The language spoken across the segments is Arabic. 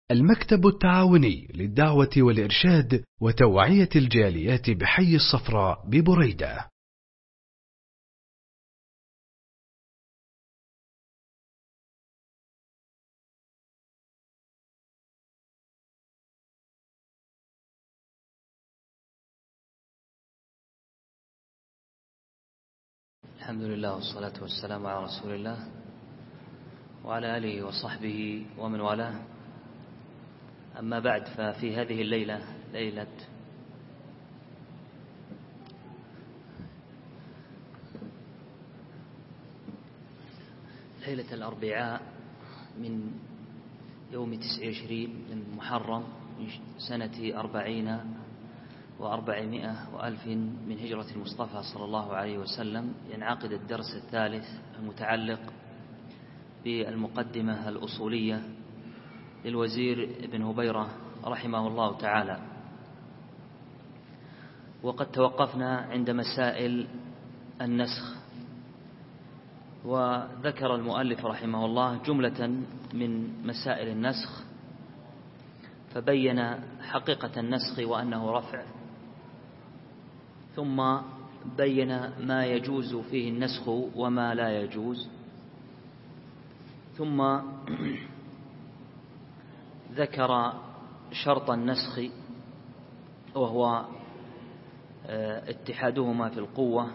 المكتب التعاوني للدعوة والإرشاد وتوعية الجاليات بحي الصفراء ببريدة. الحمد لله والصلاة والسلام على رسول الله وعلى آله وصحبه ومن والاه. أما بعد، ففي هذه الليلة، ليلة الأربعاء من يوم 29 من محرم من سنة 40 و400 من هجرة المصطفى صلى الله عليه وسلم، ينعقد الدرس الثالث المتعلق بالمقدمة الأصولية للوزير ابن هبيرة رحمه الله تعالى. وقد توقفنا عند مسائل النسخ، وذكر المؤلف رحمه الله جملة من مسائل النسخ، فبين حقيقة النسخ وأنه رفع، ثم بين ما يجوز فيه النسخ وما لا يجوز، ثم ذكر شرط النسخ وهو اتحادهما في القوة،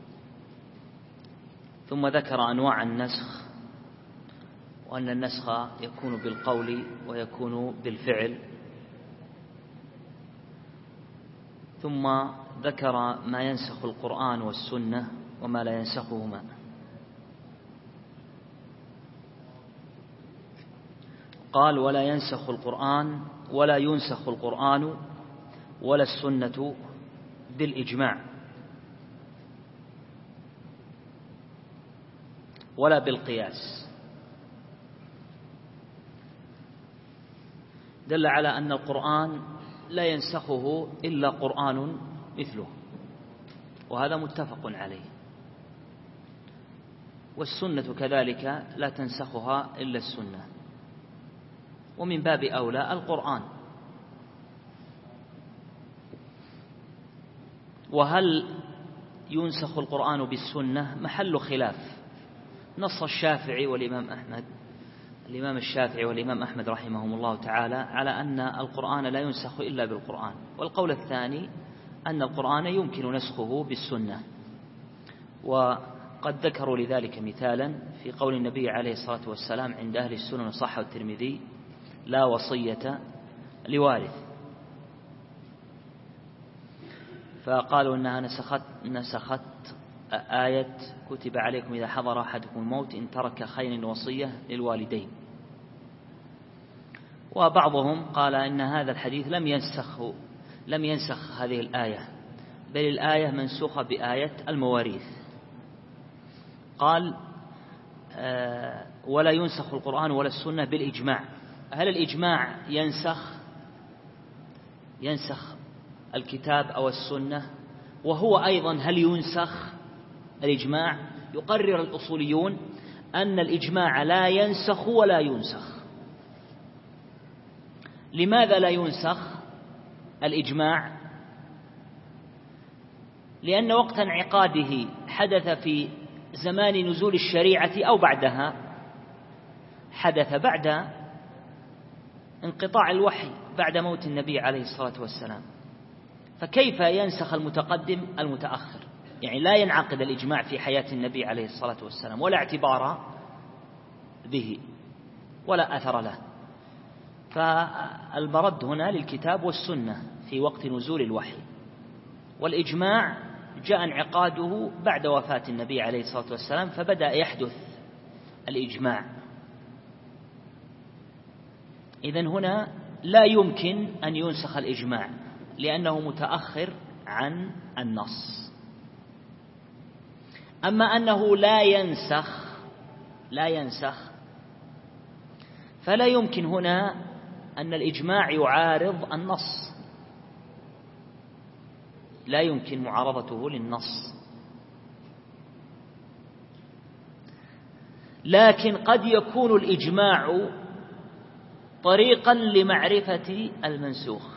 ثم ذكر أنواع النسخ وأن النسخ يكون بالقول ويكون بالفعل، ثم ذكر ما ينسخ القرآن والسنة وما لا ينسخهما. قال: ولا ينسخ القرآن ولا ينسخ القرآن ولا السنة بالإجماع ولا بالقياس. دل على أن القرآن لا ينسخه إلا قرآن مثله، وهذا متفق عليه، والسنة كذلك لا تنسخها إلا السنة، ومن باب أولى القرآن. وهل ينسخ القرآن بالسنة محل خلاف. نص الإمام الشافعي والإمام أحمد رحمهم الله تعالى على أن القرآن لا ينسخ إلا بالقرآن، والقول الثاني أن القرآن يمكن نسخه بالسنة. وقد ذكروا لذلك مثالا في قول النبي عليه الصلاة والسلام عند أهل السنن صححه الترمذي: لا وصية لوارث. فقالوا إنها نسخت آية: كتب عليكم إذا حضر أحدكم الموت إن ترك خير الوصية للوالدين. وبعضهم قال إن هذا الحديث لم ينسخ هذه الآية، بل الآية منسوخة بآية المواريث. قال: ولا ينسخ القرآن ولا السنة بالإجماع. هل الإجماع ينسخ الكتاب أو السنة؟ وهو أيضا هل ينسخ الإجماع؟ يقرر الأصوليون أن الإجماع لا ينسخ ولا ينسخ. لماذا لا ينسخ الإجماع؟ لأن وقت انعقاده حدث في زمان نزول الشريعة أو بعدها، حدث بعد انقطاع الوحي بعد موت النبي عليه الصلاة والسلام، فكيف ينسخ المتقدم المتأخر؟ يعني لا ينعقد الإجماع في حياة النبي عليه الصلاة والسلام، ولا اعتبار به ولا أثر له. فالمرد هنا للكتاب والسنة في وقت نزول الوحي، والإجماع جاء انعقاده بعد وفاة النبي عليه الصلاة والسلام، فبدأ يحدث الإجماع. إذن هنا لا يمكن أن ينسخ الإجماع لأنه متأخر عن النص. أما أنه لا ينسخ فلا يمكن هنا أن الإجماع يعارض النص، لا يمكن معارضته للنص. لكن قد يكون الإجماع طريقا لمعرفة المنسوخ،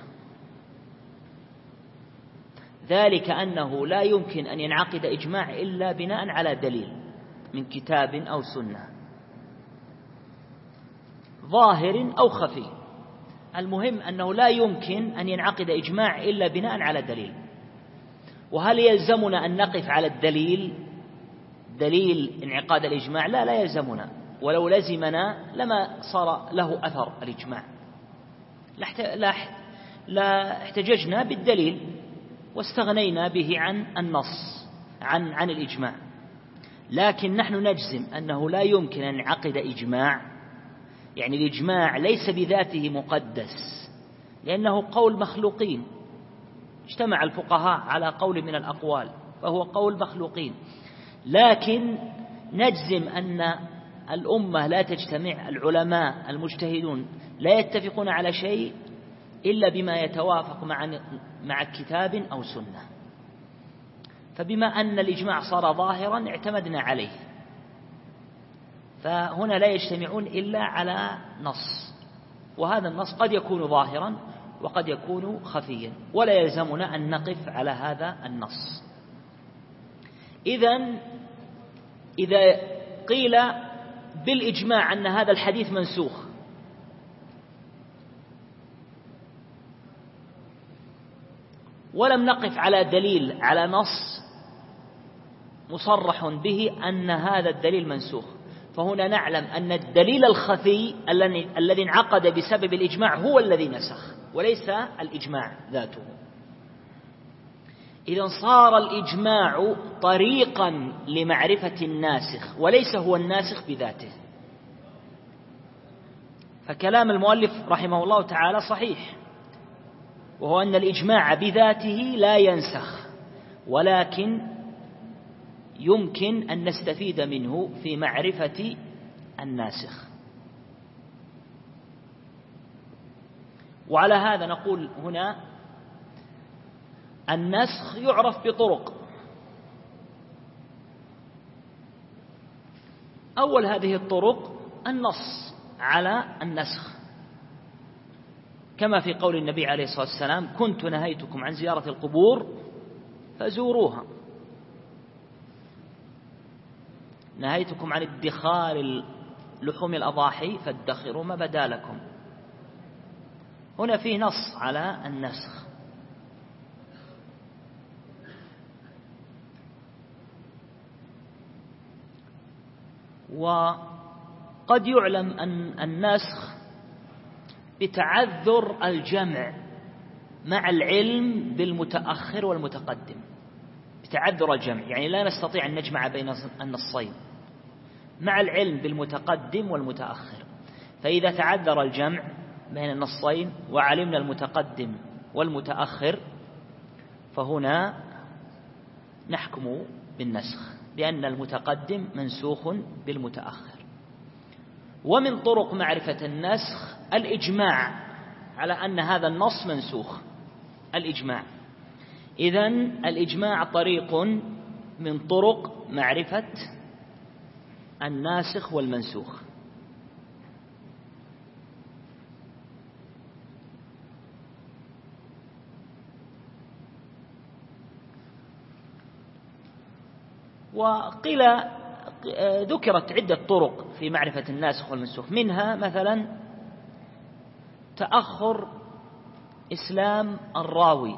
ذلك أنه لا يمكن أن ينعقد إجماع إلا بناء على دليل من كتاب أو سنة ظاهر أو خفي. المهم أنه لا يمكن أن ينعقد إجماع إلا بناء على دليل. وهل يلزمنا أن نقف على الدليل، دليل انعقاد الإجماع؟ لا يلزمنا، ولو لزمنا لما صار له أثر الإجماع، لا احتججنا بالدليل واستغنينا به عن النص عن الإجماع. لكن نحن نجزم أنه لا يمكن أن ينعقد إجماع، يعني الإجماع ليس بذاته مقدس لأنه قول مخلوقين، اجتمع الفقهاء على قول من الأقوال فهو قول مخلوقين. لكن نجزم أن الأمة لا تجتمع، العلماء المجتهدون لا يتفقون على شيء إلا بما يتوافق مع كتاب أو سنة. فبما أن الإجماع صار ظاهرا اعتمدنا عليه، فهنا لا يجتمعون إلا على نص، وهذا النص قد يكون ظاهرا وقد يكون خفيا، ولا يلزمنا أن نقف على هذا النص. إذا قيل بالإجماع أن هذا الحديث منسوخ، ولم نقف على دليل، على نص مصرح به أن هذا الدليل منسوخ، فهنا نعلم أن الدليل الخفي الذي انعقد بسبب الإجماع هو الذي نسخ وليس الإجماع ذاته. إذن صار الإجماع طريقا لمعرفة الناسخ وليس هو الناسخ بذاته. فكلام المؤلف رحمه الله تعالى صحيح، وهو أن الإجماع بذاته لا ينسخ، ولكن يمكن أن نستفيد منه في معرفة الناسخ. وعلى هذا نقول هنا النسخ يعرف بطرق. أول هذه الطرق النص على النسخ، كما في قول النبي عليه الصلاة والسلام: كنت نهيتكم عن زيارة القبور فزوروها، نهيتكم عن ادخار لحوم الأضاحي فادخروا ما بدا لكم. هنا فيه نص على النسخ. وقد يعلم أن النسخ بتعذر الجمع مع العلم بالمتأخر والمتقدم، بتعذر الجمع، يعني لا نستطيع أن نجمع بين النصين مع العلم بالمتقدم والمتأخر. فإذا تعذر الجمع بين النصين وعلمنا المتقدم والمتأخر فهنا نحكم بالنسخ، لأن المتقدم منسوخ بالمتأخر. ومن طرق معرفة النسخ الإجماع على أن هذا النص منسوخ، الإجماع. إذن الإجماع طريق من طرق معرفة الناسخ والمنسوخ. وقيل ذكرت عدة طرق في معرفة الناسخ والمنسوخ، منها مثلا تأخر إسلام الراوي.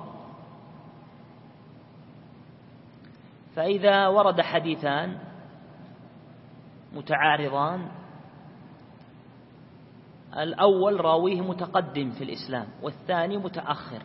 فإذا ورد حديثان متعارضان، الأول راويه متقدم في الإسلام والثاني متأخر،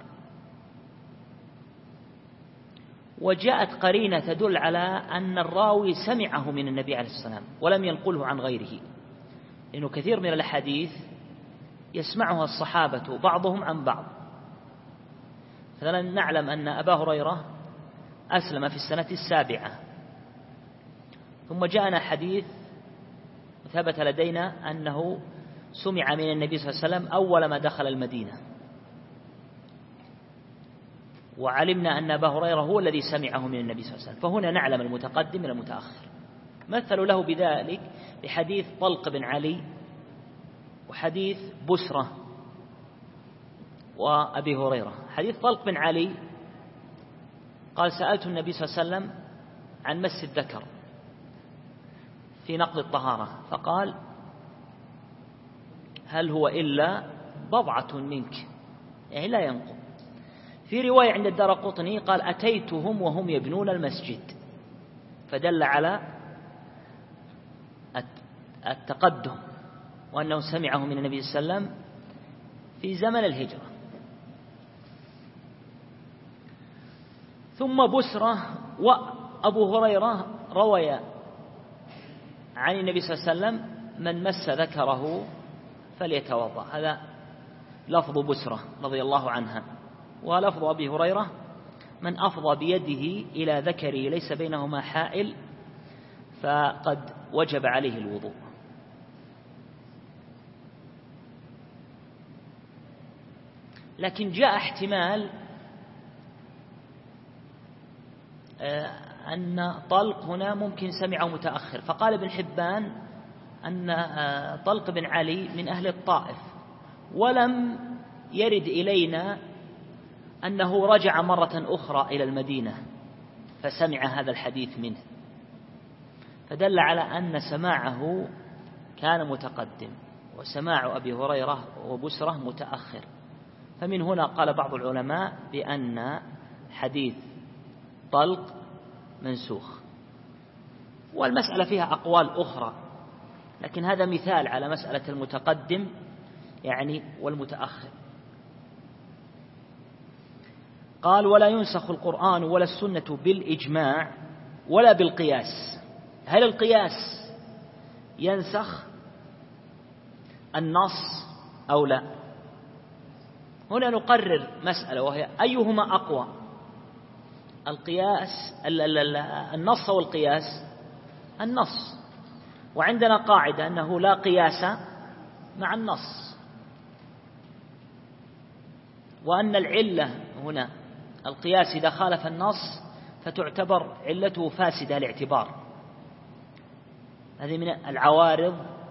وجاءت قرينة تدل على أن الراوي سمعه من النبي عليه الصلاة والسلام ولم ينقله عن غيره، لأنه كثير من الحديث يسمعها الصحابة بعضهم عن بعض. مثلا نعلم أن أبا هريرة أسلم في السنة 7، ثم جاءنا حديث ثبت لدينا أنه سمع من النبي صلى الله عليه وسلم أول ما دخل المدينة، وعلمنا أن أبا هريرة هو الذي سمعه من النبي صلى الله عليه وسلم، فهنا نعلم المتقدم من المتأخر. مثلوا له بذلك بحديث طلق بن علي وحديث بسرة وأبي هريرة. حديث طلق بن علي قال سألت النبي صلى الله عليه وسلم عن مس الذكر في نقض الطهارة فقال هل هو إلا بضعة منك، يعني لا ينقض. في رواية عند الدارقطني قال أتيتهم وهم يبنون المسجد، فدل على التقدم وأنه سمعه من النبي صلى الله عليه وسلم في زمن الهجرة. ثم بسرة وأبو هريرة روي عن النبي صلى الله عليه وسلم من مس ذكره فليتوضأ، هذا لفظ بسرة رضي الله عنها. ولفظ أبي هريرة من أفضى بيده إلى ذكره ليس بينهما حائل فقد وجب عليه الوضوء. لكن جاء احتمال أن طلق هنا ممكن سمعه متأخر، فقال ابن حبان أن طلق بن علي من أهل الطائف، ولم يرد إلينا أنه رجع مرة أخرى إلى المدينة فسمع هذا الحديث منه، فدل على أن سماعه كان متقدم وسماع أبي هريرة وبسرة متأخر. فمن هنا قال بعض العلماء بأن حديث طلق منسوخ، والمسألة فيها أقوال أخرى، لكن هذا مثال على مسألة المتقدم يعني والمتأخر. قال ولا ينسخ القرآن ولا السنة بالإجماع ولا بالقياس. هل القياس ينسخ النص أو لا؟ هنا نقرر مسألة وهي أيهما أقوى، القياس النص والقياس؟ النص، وعندنا قاعدة أنه لا قياس مع النص، وأن العلة هنا القياس إذا خالف النص فتعتبر علته فاسدة الاعتبار. هذه من العوارض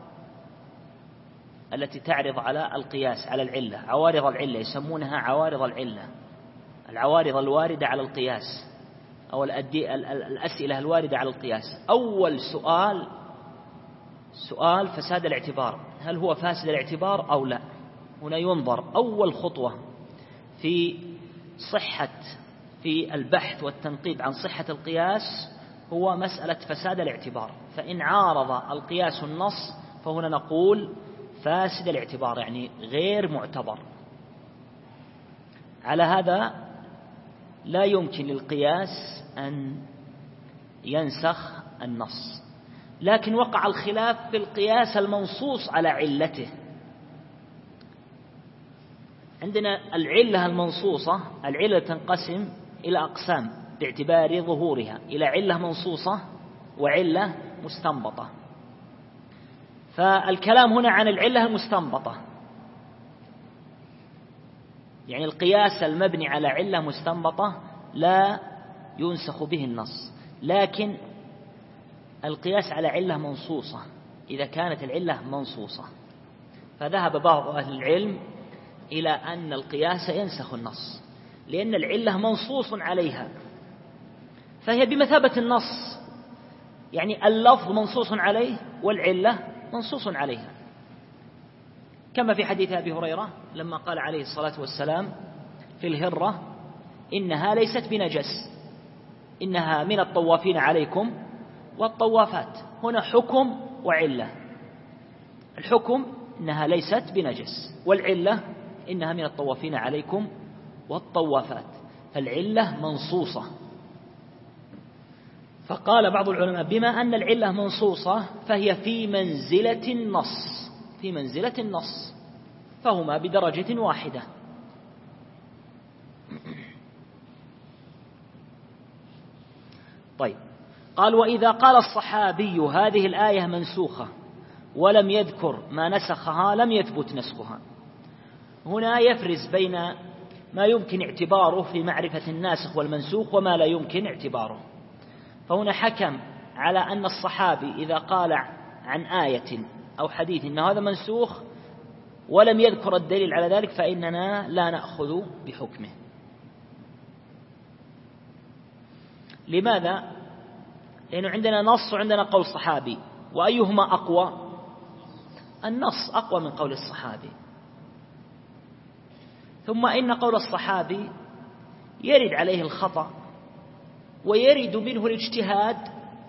التي تعرض على القياس على العلة، عوارض العلة يسمونها عوارض العلة، العوارض الواردة على القياس أو الأسئلة الواردة على القياس. أول سؤال فساد الاعتبار، هل هو فاسد الاعتبار أو لا؟ هنا ينظر أول خطوة في البحث والتنقيب عن صحة القياس هو مسألة فساد الاعتبار، فإن عارض القياس النص فهنا نقول فاسد الاعتبار يعني غير معتبر. على هذا لا يمكن للقياس أن ينسخ النص، لكن وقع الخلاف في القياس المنصوص على علته. عندنا العلة المنصوصة، العلة تنقسم إلى أقسام باعتبار ظهورها، إلى علة منصوصة وعلة مستنبطة. فالكلام هنا عن العلة المستنبطة، يعني القياس المبني على علة مستنبطة لا ينسخ به النص، لكن القياس على علة منصوصة إذا كانت العلة منصوصة، فذهب بعض أهل العلم إلى أن القياس ينسخ النص لأن العلة منصوص عليها، فهي بمثابة النص، يعني اللفظ منصوص عليه والعلة منصوص عليها، كما في حديث أبي هريرة لما قال عليه الصلاة والسلام في الهرة إنها ليست بنجس، إنها من الطوافين عليكم والطوافات. هنا حكم وعلة، الحكم إنها ليست بنجس، والعلة إنها من الطوافين عليكم والطوافات، فالعلة منصوصة. فقال بعض العلماء بما أن العلة منصوصة فهي في منزلة النص، فهما بدرجة واحدة. طيب، قال وإذا قال الصحابي هذه الآية منسوخة ولم يذكر ما نسخها لم يثبت نسخها. هنا يفرز بين ما يمكن اعتباره في معرفة الناسخ والمنسوخ وما لا يمكن اعتباره. فهنا حكم على أن الصحابي إذا قال عن آية أو حديث إن هذا منسوخ ولم يذكر الدليل على ذلك فإننا لا نأخذ بحكمه. لماذا؟ لأنه عندنا نص وعندنا قول صحابي، وأيهما أقوى؟ النص أقوى من قول الصحابي. ثم إن قول الصحابي يرد عليه الخطأ ويرد منه الاجتهاد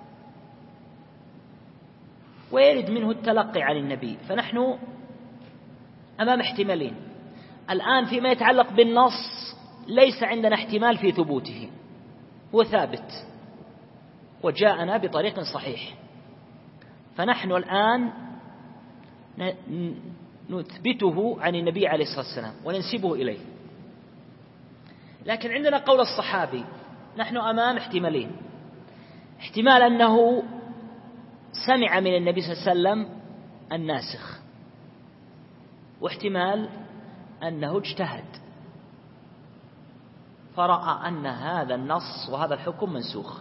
ويرد منه التلقي عن النبي، فنحن أمام احتمالين. الآن فيما يتعلق بالنص ليس عندنا احتمال في ثبوته، هو ثابت وجاءنا بطريق صحيح، فنحن الآن نثبته عن النبي عليه الصلاة والسلام وننسبه إليه. لكن عندنا قول الصحابي، نحن أمام احتمالين: احتمال أنه سمع من النبي صلى الله عليه وسلم الناسخ، واحتمال أنه اجتهد فرأى أن هذا النص وهذا الحكم منسوخ.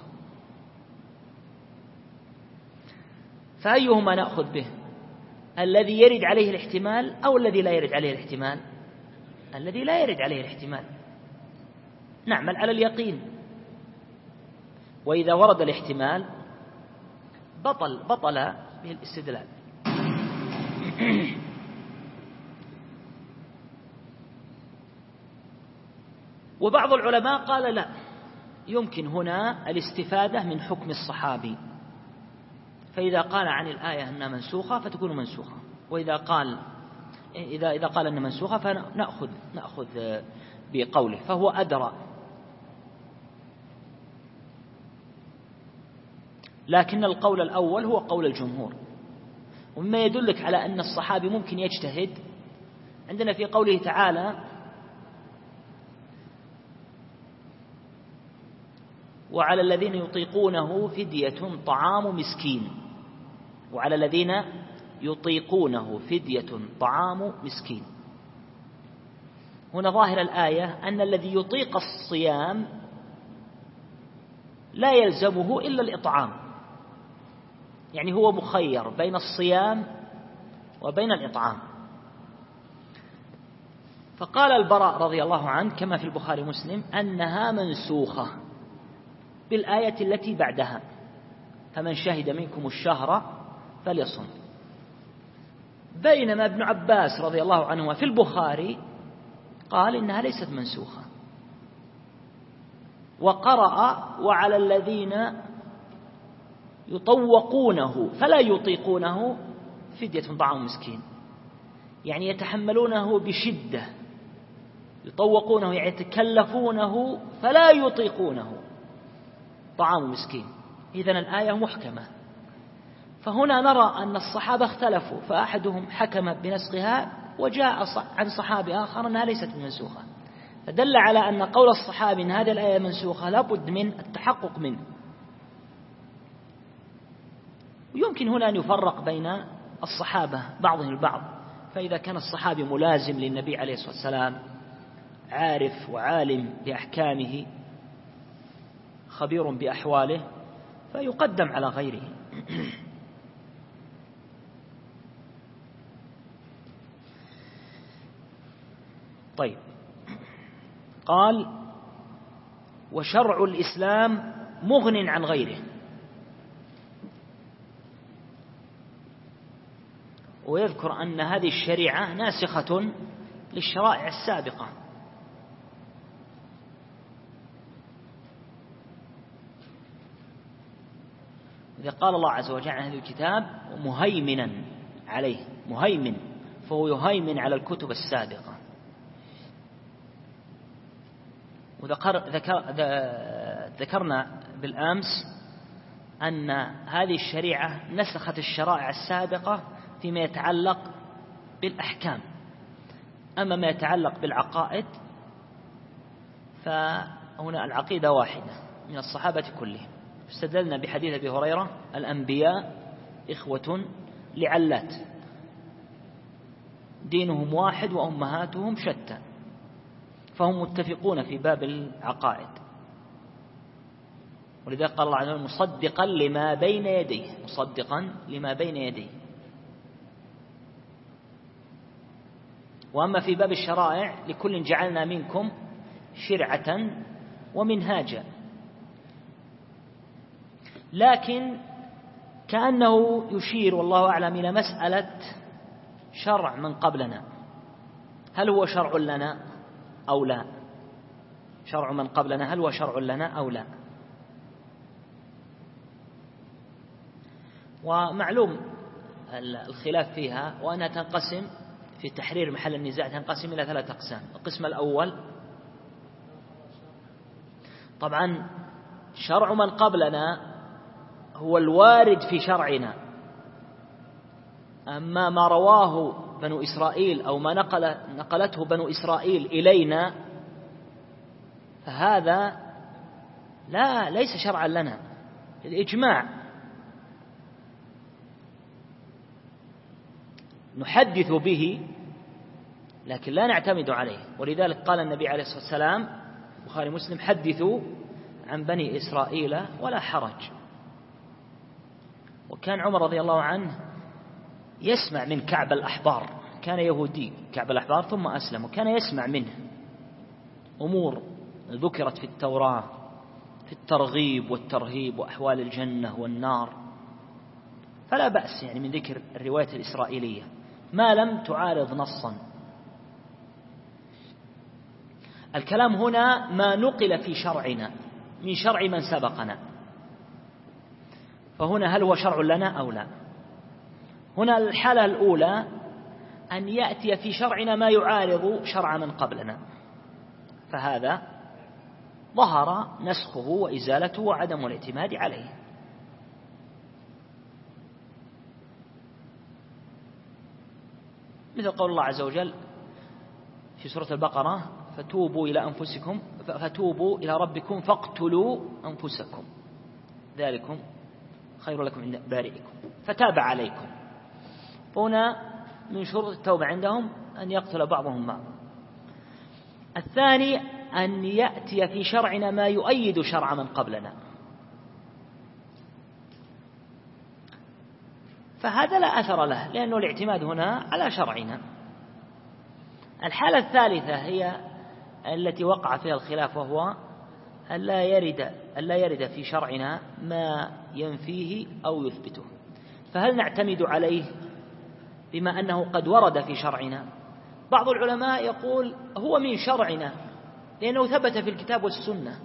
فأيهما نأخذ به؟ الذي يرد عليه الاحتمال أو الذي لا يرد عليه الاحتمال؟ الذي لا يرد عليه الاحتمال، نعمل على اليقين. وإذا ورد الاحتمال بطل به الاستدلال. وبعض العلماء قال لا، يمكن هنا الاستفادة من حكم الصحابي، فإذا قال عن الآية أنها منسوخة فتكون منسوخة، وإذا قال إذا قال أنها منسوخة فنأخذ بقوله، فهو أدرى. لكن القول الأول هو قول الجمهور. ومما يدلك على أن الصحابي ممكن يجتهد عندنا في قوله تعالى: وعلى الذين يطيقونه فدية طعام مسكين. وعلى الذين يطيقونه فدية طعام مسكين. هنا ظاهر الآية أن الذي يطيق الصيام لا يلزمه إلا الإطعام، يعني هو مخير بين الصيام وبين الإطعام. فقال البراء رضي الله عنه كما في البخاري ومسلم أنها منسوخة بالآية التي بعدها: فمن شهد منكم الشهر فليصم. بينما ابن عباس رضي الله عنه في البخاري قال إنها ليست منسوخة، وقرأ: وعلى الذين يطوقونه فلا يطيقونه فدية طعام مسكين، يعني يتحملونه بشدة، يطوقونه يعني يتكلفونه فلا يطيقونه طعام مسكين. إذن الآية محكمة. فهنا نرى أن الصحابة اختلفوا، فأحدهم حكم بنسخها وجاء عن صحابي آخر أنها ليست منسوخة، فدل على أن قول الصحابي أن هذه الآية منسوخة لابد من التحقق منه. ويمكن هنا أن يفرق بين الصحابة بعضهم البعض، فإذا كان الصحابي ملازم للنبي عليه الصلاة والسلام عارف وعالم بأحكامه خبير بأحواله فيقدم على غيره. طيب، قال: وشرع الإسلام مغن عن غيره. ويذكر أن هذه الشريعة ناسخة للشرائع السابقة. إذا قال الله عز وجل عن هذا الكتاب مهيمنا عليه، مهيمن، فهو يهيمن على الكتب السابقة. ذكرنا بالأمس أن هذه الشريعة نسخت الشرائع السابقة فيما يتعلق بالأحكام. أما ما يتعلق بالعقائد فهنا العقيدة واحدة من الصحابة كلهم. استدلنا بحديث أبي هريرة: الأنبياء إخوة لعلات، دينهم واحد وأمهاتهم شتى، فهم متفقون في باب العقائد. ولذلك قال الله عز وجل: مصدقا لما بين يديه، مصدقا لما بين يديه. وأما في باب الشرائع لكل جعلنا منكم شرعة ومنهاجا. لكن كأنه يشير والله أعلم إلى مسألة شرع من قبلنا، هل هو شرع لنا أو لا؟ شرع من قبلنا هل هو شرع لنا أو لا؟ ومعلوم الخلاف فيها، وأنها تنقسم في تحرير محل النزاع تنقسم إلى 3 أقسام. القسم الأول طبعا شرع من قبلنا هو الوارد في شرعنا، أما ما رواه بنو إسرائيل أو ما نقلته بنو إسرائيل إلينا فهذا ليس شرعا لنا الإجماع، نحدث به لكن لا نعتمد عليه. ولذلك قال النبي عليه الصلاة والسلام البخاري مسلم: حدثوا عن بني إسرائيل ولا حرج. وكان عمر رضي الله عنه يسمع من كعب الأحبار، كان يهودي كعب الأحبار ثم أسلم، وكان يسمع منه أمور ذكرت في التوراة في الترغيب والترهيب وأحوال الجنة والنار، فلا بأس يعني من ذكر الرواية الإسرائيلية ما لم تعارض نصا. الكلام هنا ما نقل في شرعنا من شرع من سبقنا، فهنا هل هو شرع لنا أو لا؟ هنا الحالة الأولى أن يأتي في شرعنا ما يعارض شرع من قبلنا، فهذا ظهر نسخه وإزالته وعدم الاعتماد عليه. مثل قول الله عز وجل في سورة البقرة: فتوبوا إلى ربكم فاقتلوا أنفسكم ذلكم خير لكم عند بارئكم فتاب عليكم. هنا من شروط التوبة عندهم أن يقتل بعضهم بعضا. الثاني أن يأتي في شرعنا ما يؤيد شرع من قبلنا، فهذا لا أثر له لأنه الاعتماد هنا على شرعنا. الحالة الثالثة هي التي وقع فيها الخلاف، وهو ألا يرد في شرعنا ما ينفيه أو يثبته، فهل نعتمد عليه بما أنه قد ورد في شرعنا؟ بعض العلماء يقول هو من شرعنا لأنه ثبت في الكتاب والسنة،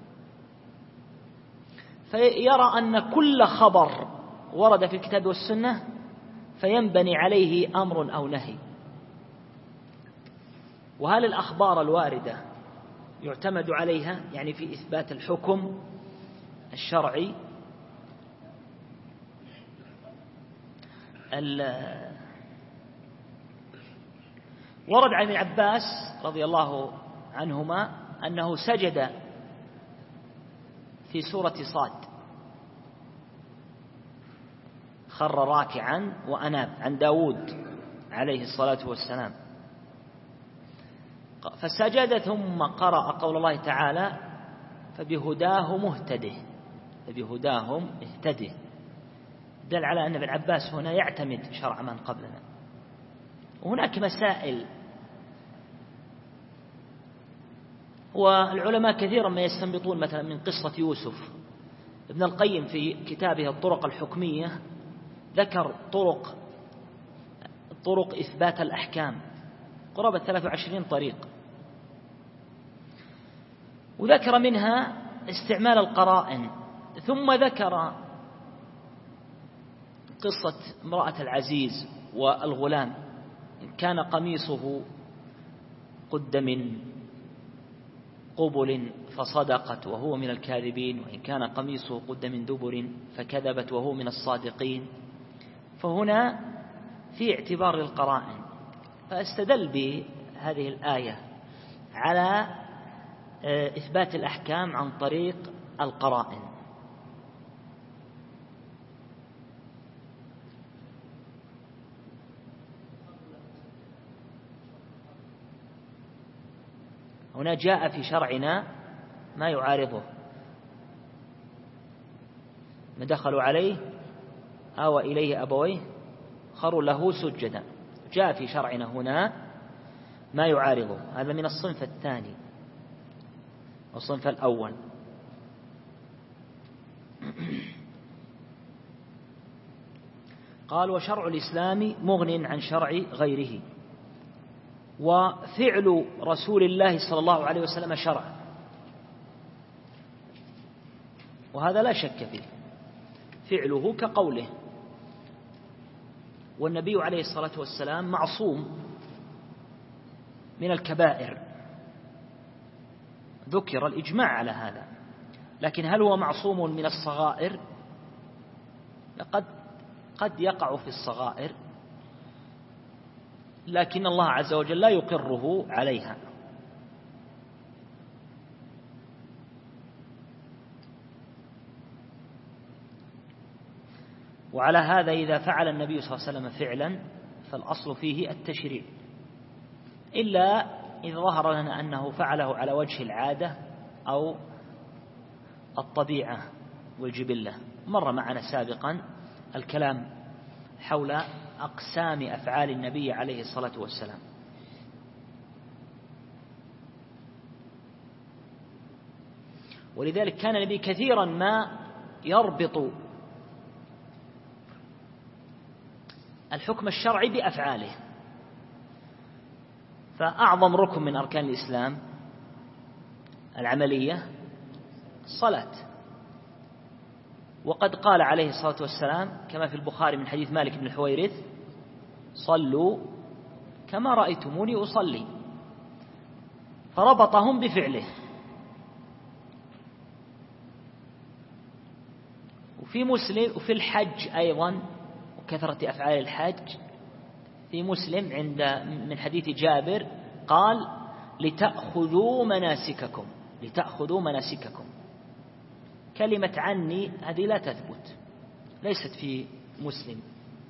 فيرى أن كل خبر ورد في الكتاب والسنة فينبني عليه أمر أو نهي. وهل الأخبار الواردة يعتمد عليها يعني في إثبات الحكم الشرعي؟ ورد عن ابن عباس رضي الله عنهما أنه سجد في سورة صاد، خر راكعا وأناب، عن داود عليه الصلاة والسلام، فسجد ثم قرأ قول الله تعالى: فبهداهم اهتده، دل على أن ابن عباس هنا يعتمد شرع من قبلنا. وهناك مسائل، والعلماء كثيرا ما يستنبطون مثلا من قصة يوسف. ابن القيم في كتابه الطرق الحكمية ذكر طرق إثبات الأحكام قرابة 23 طريق، وذكر منها استعمال القرائن، ثم ذكر قصة امرأة العزيز والغلام: كان قميصه قد من قبل فصدقت وهو من الكاذبين، وإن كان قميصه قد من دبر فكذبت وهو من الصادقين. فهنا في اعتبار للقرائن، فاستدل بهذه الآية على إثبات الأحكام عن طريق القرائن. هنا جاء في شرعنا ما يعارضه: ما دخلوا عليه آوى إليه أبويه خروا له سجدا. جاء في شرعنا هنا ما يعارضه. هذا من الصنف الثاني والصنف الأول. قال وشرع الإسلام مغن عن شرع غيره، وفعل رسول الله صلى الله عليه وسلم شرع، وهذا لا شك فيه، فعله كقوله، والنبي عليه الصلاة والسلام معصوم من الكبائر، ذكر الإجماع على هذا، لكن هل هو معصوم من الصغائر؟ قد يقع في الصغائر، لكن الله عز وجل لا يقره عليها. وعلى هذا إذا فعل النبي صلى الله عليه وسلم فعلا فالأصل فيه التشريع، إلا إذا ظهر لنا أنه فعله على وجه العادة أو الطبيعة والجبلة. مر معنا سابقا الكلام حول أقسام أفعال النبي عليه الصلاة والسلام. ولذلك كان النبي كثيرا ما يربط الحكم الشرعي بأفعاله. فأعظم ركن من أركان الإسلام العملية الصلاة، وقد قال عليه الصلاة والسلام كما في البخاري من حديث مالك بن الحويرث: صلوا كما رأيتموني أصلي، فربطهم بفعله. وفي مسلم وفي الحج أيضا، وكثرة أفعال الحج، في مسلم من حديث جابر قال: لتأخذوا مناسككم، لتأخذوا مناسككم. كلمة عني هذه لا تثبت، ليست في مسلم،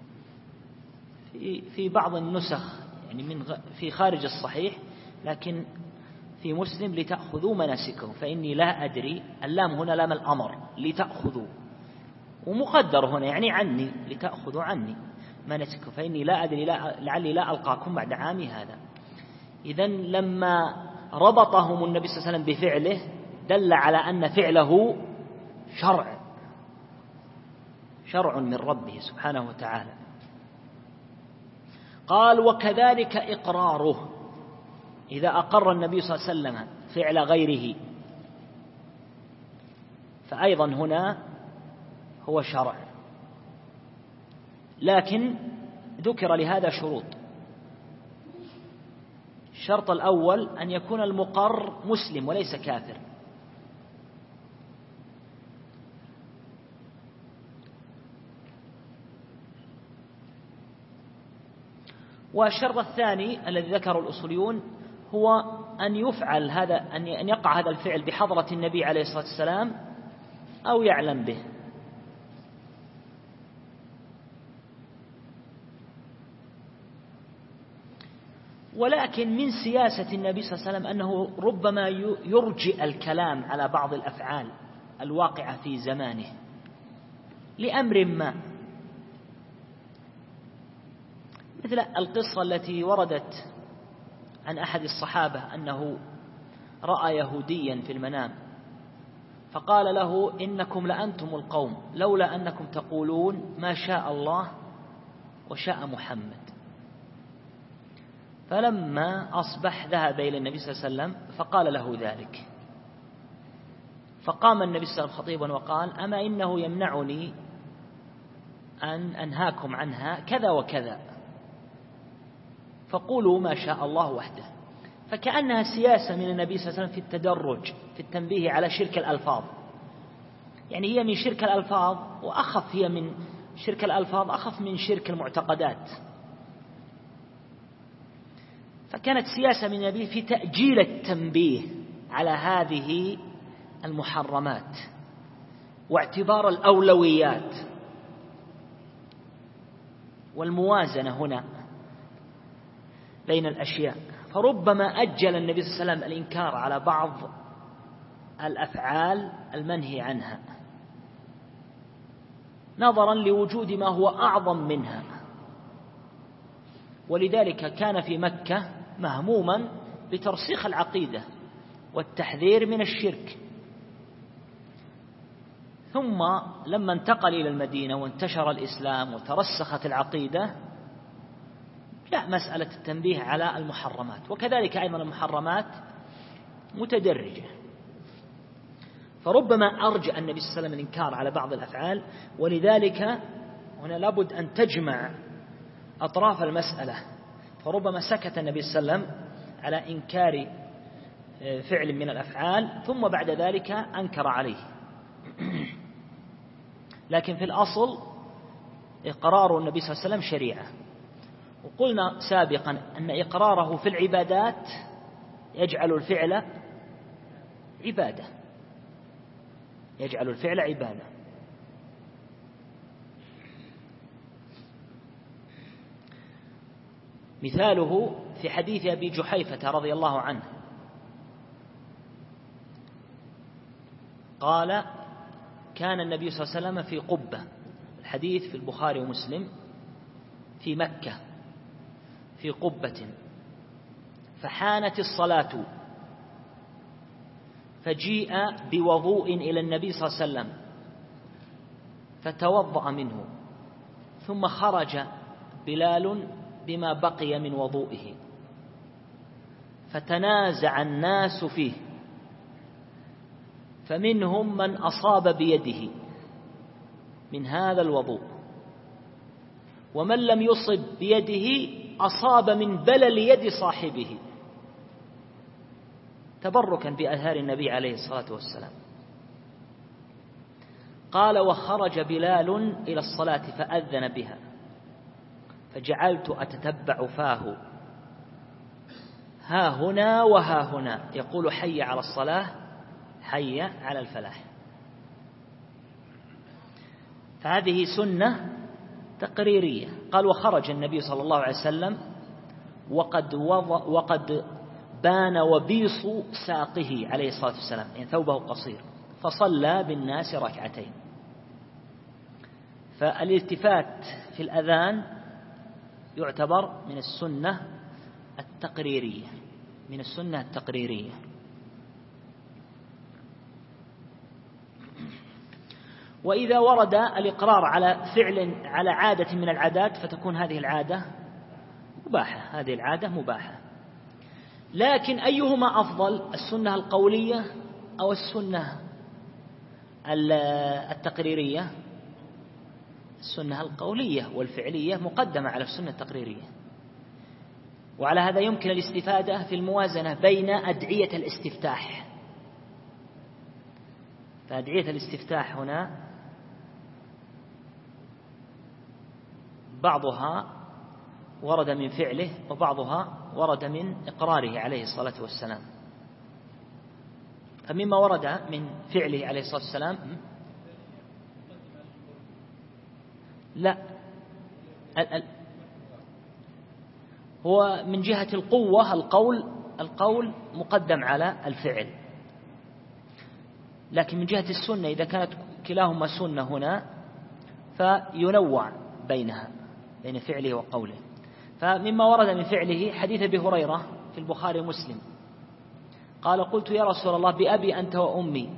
في بعض النسخ يعني في خارج الصحيح، لكن في مسلم لتأخذوا مناسككم، فإني لا أدري، اللام هنا لام الأمر، لتأخذوا، ومقدر هنا يعني عني، لتأخذوا عني مناسككم، فإني لا أدري لعلي لا ألقاكم بعد عامي هذا. إذن لما ربطهم النبي صلى الله عليه وسلم بفعله دل على أن فعله شرع من ربه سبحانه وتعالى. قال: وكذلك إقراره، إذا أقر النبي صلى الله عليه وسلم فعل غيره فأيضا هنا هو شرع، لكن ذكر لهذا شروط. الشرط الأول أن يكون المقر مسلم وليس كافر، والشرط الثاني الذي ذكره الأصوليون هو أن يفعل هذا، أن يقع هذا الفعل بحضرة النبي عليه الصلاة والسلام أو يعلم به. ولكن من سياسة النبي صلى الله عليه وسلم أنه ربما يرجئ الكلام على بعض الأفعال الواقعة في زمانه لأمر ما، مثل القصة التي وردت عن أحد الصحابة أنه رأى يهوديا في المنام فقال له: إنكم لأنتم القوم لولا أنكم تقولون ما شاء الله وشاء محمد. فلما أصبح ذهب إلى النبي صلى الله عليه وسلم فقال له ذلك، فقام النبي صلى الله عليه وسلم خطيبا وقال: أما إنه يمنعني أن أنهاكم عنها كذا وكذا، فقولوا ما شاء الله وحده. فكأنها سياسة من النبي صلى الله عليه وسلم في التدرج في التنبيه على شرك الألفاظ، يعني هي من شرك الألفاظ وأخف، هي من شرك الألفاظ أخف من شرك المعتقدات. فكانت سياسة من النبي في تأجيل التنبيه على هذه المحرمات واعتبار الأولويات والموازنة هنا بين الأشياء. فربما أجل النبي صلى الله عليه وسلم الإنكار على بعض الأفعال المنهي عنها نظرا لوجود ما هو أعظم منها. ولذلك كان في مكة مهموما بترسيخ العقيدة والتحذير من الشرك. ثم لما انتقل إلى المدينة وانتشر الإسلام وترسخت العقيدة جاء مسألة التنبيه على المحرمات، وكذلك أيضا المحرمات متدرجة. فربما أرجع النبي صلى الله عليه وسلم الإنكار على بعض الأفعال، ولذلك هنا لابد أن تجمع أطراف المسألة. فربما سكت النبي صلى الله عليه وسلم على إنكار فعل من الأفعال ثم بعد ذلك أنكر عليه، لكن في الأصل إقرار النبي صلى الله عليه وسلم شريعة. وقلنا سابقا أن إقراره في العبادات يجعل الفعل عبادة، يجعل الفعل عبادة. مثاله في حديث أبي جحيفة رضي الله عنه قال: كان النبي صلى الله عليه وسلم في قبة، الحديث في البخاري ومسلم، في مكة في قبة، فحانت الصلاة فجيء بوضوء إلى النبي صلى الله عليه وسلم فتوضأ منه، ثم خرج بلال بما بقي من وضوئه فتنازع الناس فيه، فمنهم من أصاب بيده من هذا الوضوء، ومن لم يصب بيده أصاب من بلل يد صاحبه، تبركا بآثار النبي عليه الصلاة والسلام. قال: وخرج بلال إلى الصلاة فأذن بها، فجعلت أتتبع فاه ها هنا وها هنا يقول: حي على الصلاة حي على الفلاح. فهذه سنة تقريرية. قال: وخرج النبي صلى الله عليه وسلم وقد بان وبيص ساقه عليه الصلاة والسلام، يعني ثوبه قصير، فصلى بالناس ركعتين. فالالتفات في الأذان يعتبر من السنة التقريرية، من السنة التقريرية. وإذا ورد الإقرار على فعل على عادة من العادات فتكون هذه العادة مباحة، هذه العادة مباحة. لكن أيهما أفضل، السنة القولية أو السنة التقريرية؟ السنة القولية والفعلية مقدمة على السنة التقريرية. وعلى هذا يمكن الاستفادة في الموازنة بين أدعية الاستفتاح. فأدعية الاستفتاح هنا بعضها ورد من فعله وبعضها ورد من إقراره عليه الصلاة والسلام. فمما ورد من فعله عليه الصلاة والسلام لا، هو من جهة القوة القول مقدم على الفعل، لكن من جهة السنة إذا كانت كلاهما سنة هنا فينوع بينها، بين فعله وقوله. فمما ورد من فعله حديث أبي هريرة في البخاري ومسلم قال: قلت يا رسول الله بأبي أنت وأمي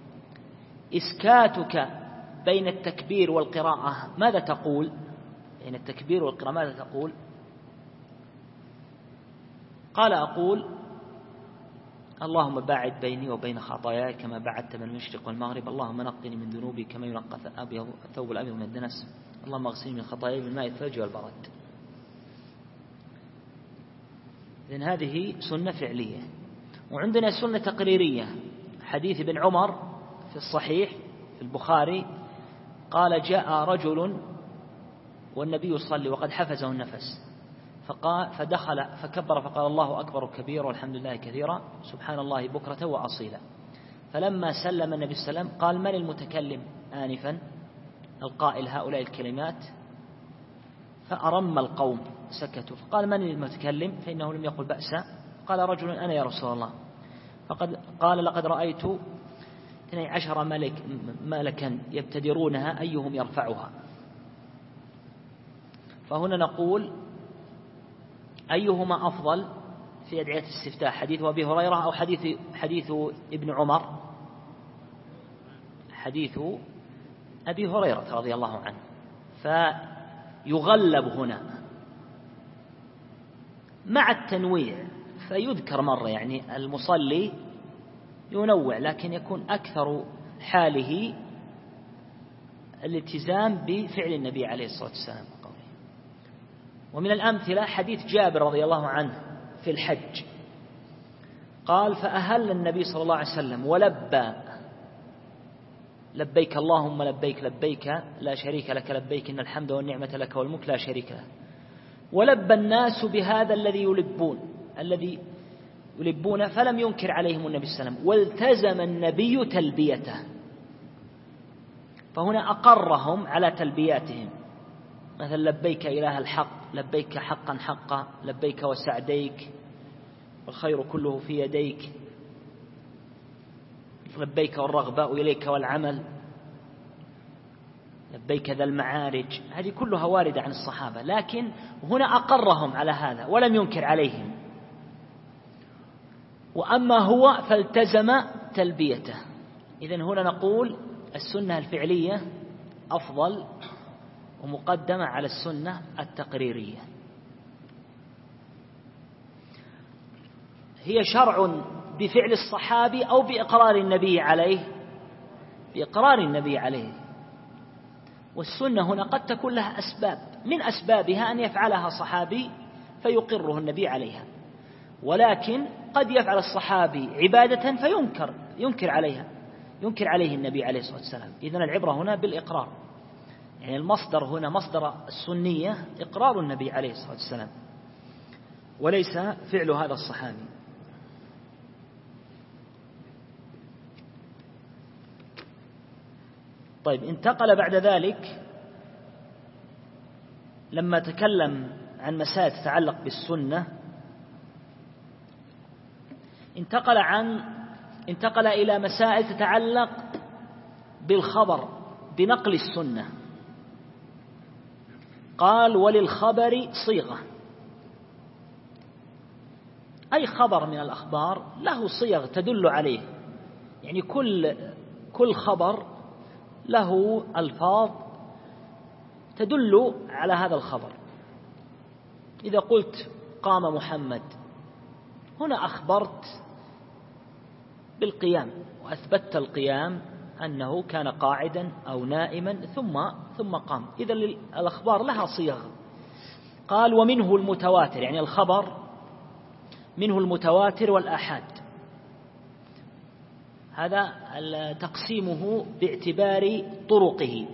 إسكاتك بين التكبير والقراءة ماذا تقول؟ بين التكبير والقراءة ماذا تقول؟ قال: أقول اللهم باعد بيني وبين خطاياي كما بعدت من المشرق والمغرب، اللهم نقني من ذنوبي كما ينقى الثوب الأبيض من الدنس، اللهم اغسلني من خطاياي بالماء الثلج والبرد. إذن هذه سنة فعلية. وعندنا سنة تقريرية، حديث ابن عمر في الصحيح في البخاري قال: جاء رجل والنبي يصلي وقد حفزه النفس فدخل فكبر فقال: الله أكبر كبير والحمد لله كثيرا سبحان الله بكرة وأصيلا. فلما سلم النبي صلى الله عليه وسلم قال: من المتكلم آنفا القائل هؤلاء الكلمات؟ فأرم القوم سكتوا. فقال: من المتكلم؟ فإنه لم يقل بأسا. قال رجل: أنا يا رسول الله. قال: لقد رأيت 12 ملكا يبتدرونها أيهم يرفعها. فهنا نقول أيهما أفضل؟ في أدعية الاستفتاح حديث أبي هريرة أو حديث ابن عمر؟ حديث أبي هريرة رضي الله عنه، فيغلب هنا مع التنويع، فيذكر مرة يعني المصلي ينوع، لكن يكون أكثر حاله الالتزام بفعل النبي عليه الصلاة والسلام. ومن الأمثلة حديث جابر رضي الله عنه في الحج، قال: فأهل النبي صلى الله عليه وسلم ولبى: لبيك اللهم لبيك لبيك لا شريك لك لبيك إن الحمد والنعمة لك والملك لا شريك له. ولبى الناس بهذا الذي يلبون فلم ينكر عليهم النبي صلى الله عليه وسلم، والتزم النبي تلبيته. فهنا أقرهم على تلبياتهم، مثلا: لبيك إله الحق، لبيك حقا حقا، لبيك وسعديك، والخير كله في يديك، لبيك والرغباء إليك والعمل، لبيك ذا المعارج. هذه كلها واردة عن الصحابة، لكن هنا أقرهم على هذا ولم ينكر عليهم. وأما هو فالتزم تلبيته. إذن هنا نقول السنة الفعلية أفضل ومقدمة على السنة التقريرية. هي شرع بفعل الصحابي أو بإقرار النبي عليه؟ بإقرار النبي عليه. والسنة هنا قد تكون لها أسباب، من أسبابها أن يفعلها صحابي فيقره النبي عليها، ولكن قد يفعل الصحابي عبادة ينكر عليه النبي عليه الصلاة والسلام. إذن العبرة هنا بالإقرار، يعني المصدر هنا مصدر السنية إقرار النبي عليه الصلاة والسلام، وليس فعل هذا الصحابي. طيب، انتقل بعد ذلك لما تكلم عن مسائل تتعلق بالسنة، انتقل إلى مسائل تتعلق بالخبر، بنقل السنة. قال: وللخبر صيغة، أي خبر من الأخبار له صيغ تدل عليه، يعني كل خبر له ألفاظ تدل على هذا الخبر. إذا قلت قام محمد، هنا أخبرت بالقيام وأثبتت القيام أنه كان قاعدا أو نائما ثم قام. إذا الأخبار لها صيغ. قال: ومنه المتواتر، يعني الخبر منه المتواتر والآحاد. هذا تقسيمه باعتبار طرقه.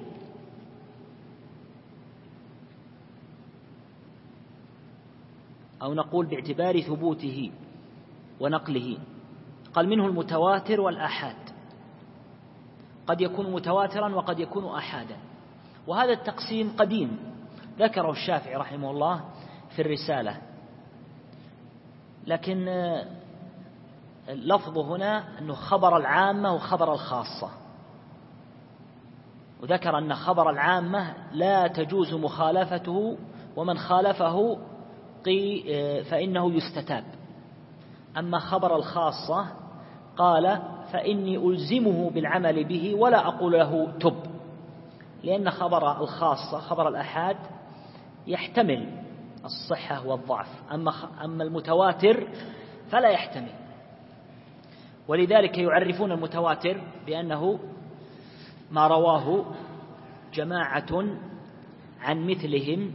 أو نقول باعتبار ثبوته ونقله. قال: منه المتواتر والآحاد، قد يكون متواترا وقد يكون آحادا. وهذا التقسيم قديم، ذكره الشافعي رحمه الله في الرسالة، لكن اللفظ هنا أنه خبر العامة وخبر الخاصة، وذكر أن خبر العامة لا تجوز مخالفته، ومن خالفه فإنه يستتاب. أما خبر الخاصة قال: فإني ألزمه بالعمل به ولا أقول له تب، لأن خبر الخاصة خبر الآحاد يحتمل الصحة والضعف، أما المتواتر فلا يحتمل. ولذلك يعرفون المتواتر بأنه ما رواه جماعة عن مثلهم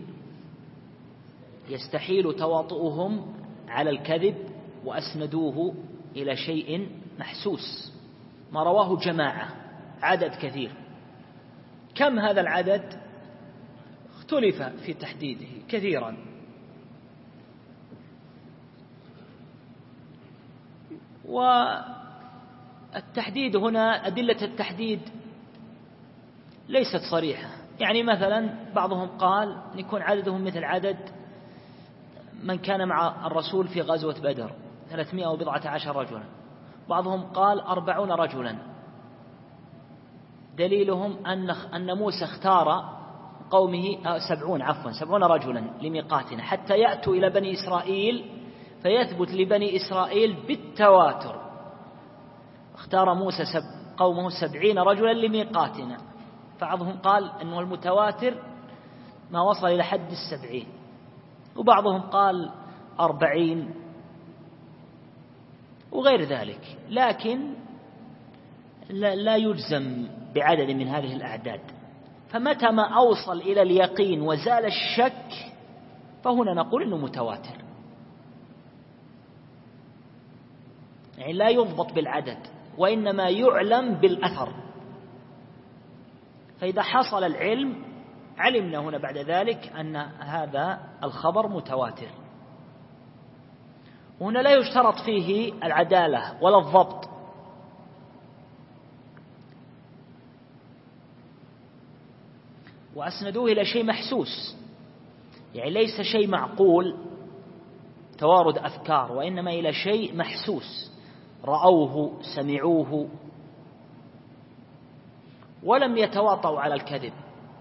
يستحيل تواطؤهم على الكذب وأسندوه إلى شيء محسوس. ما رواه جماعة، عدد كثير. كم هذا العدد؟ اختلف في تحديده كثيرا. والتحديد هنا، أدلة التحديد ليست صريحة. يعني مثلا بعضهم قال أن يكون عددهم مثل عدد من كان مع الرسول في غزوة بدر 314 رجلا، بعضهم قال 40 رجلا. دليلهم أن موسى اختار قومه 70 رجلا لميقاتنا حتى يأتوا إلى بني إسرائيل فيثبت لبني إسرائيل بالتواتر. اختار موسى قومه 70 رجلا لميقاتنا، بعضهم قال أنه المتواتر ما وصل إلى حد 70، وبعضهم قال 40 وغير ذلك، لكن لا يجزم بعدد من هذه الأعداد. فمتى ما أوصل إلى اليقين وزال الشك فهنا نقول أنه متواتر، يعني لا يضبط بالعدد وإنما يعلم بالأثر. فإذا حصل العلم علمنا هنا بعد ذلك أن هذا الخبر متواتر. وهنا لا يشترط فيه العدالة ولا الضبط، وأسندوه إلى شيء محسوس، يعني ليس شيء معقول توارد أفكار، وإنما إلى شيء محسوس رأوه سمعوه، ولم يتواطؤوا على الكذب.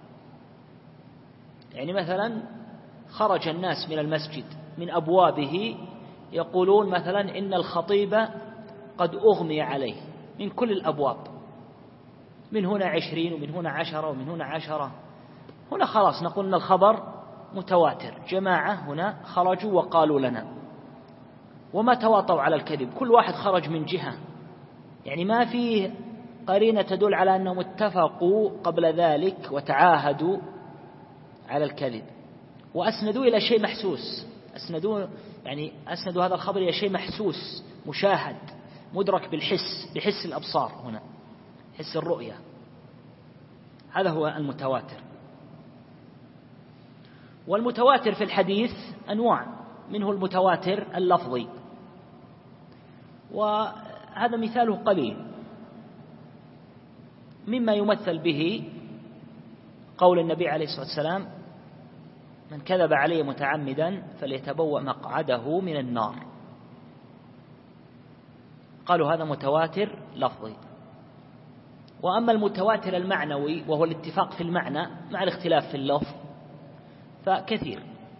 يعني مثلا خرج الناس من المسجد من أبوابه يقولون مثلا إن الخطيب قد أغمي عليه من كل الأبواب، من هنا 20 ومن هنا 10 ومن هنا 10. هنا خلاص نقول أن الخبر متواتر، جماعة هنا خرجوا وقالوا لنا، وما تواطؤوا على الكذب، كل واحد خرج من جهة، يعني ما فيه قرينة تدل على أنهم اتفقوا قبل ذلك وتعاهدوا على الكذب. وأسندوا إلى شيء محسوس، أسندوا هذا الخبر إلى شيء محسوس مشاهد مدرك بالحس، بحس الأبصار، هنا حس الرؤية. هذا هو المتواتر. والمتواتر في الحديث أنواع، منه المتواتر اللفظي، وهذا مثاله قليل، مما يمثل به قول النبي عليه الصلاة والسلام: من كذب علي متعمدا فليتبوأ مقعده من النار. قالوا هذا متواتر لفظي. وأما المتواتر المعنوي وهو الاتفاق في المعنى مع الاختلاف في اللفظ فكثير،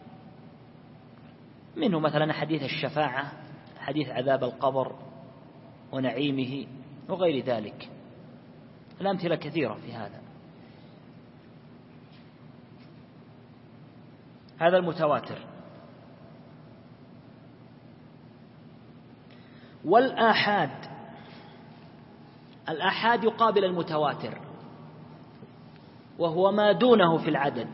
منه مثلا حديث الشفاعة، حديث عذاب القبر ونعيمه وغير ذلك. الأمثلة كثيرة في هذا. هذا المتواتر. والآحاد، الآحاد يقابل المتواتر، وهو ما دونه في العدد.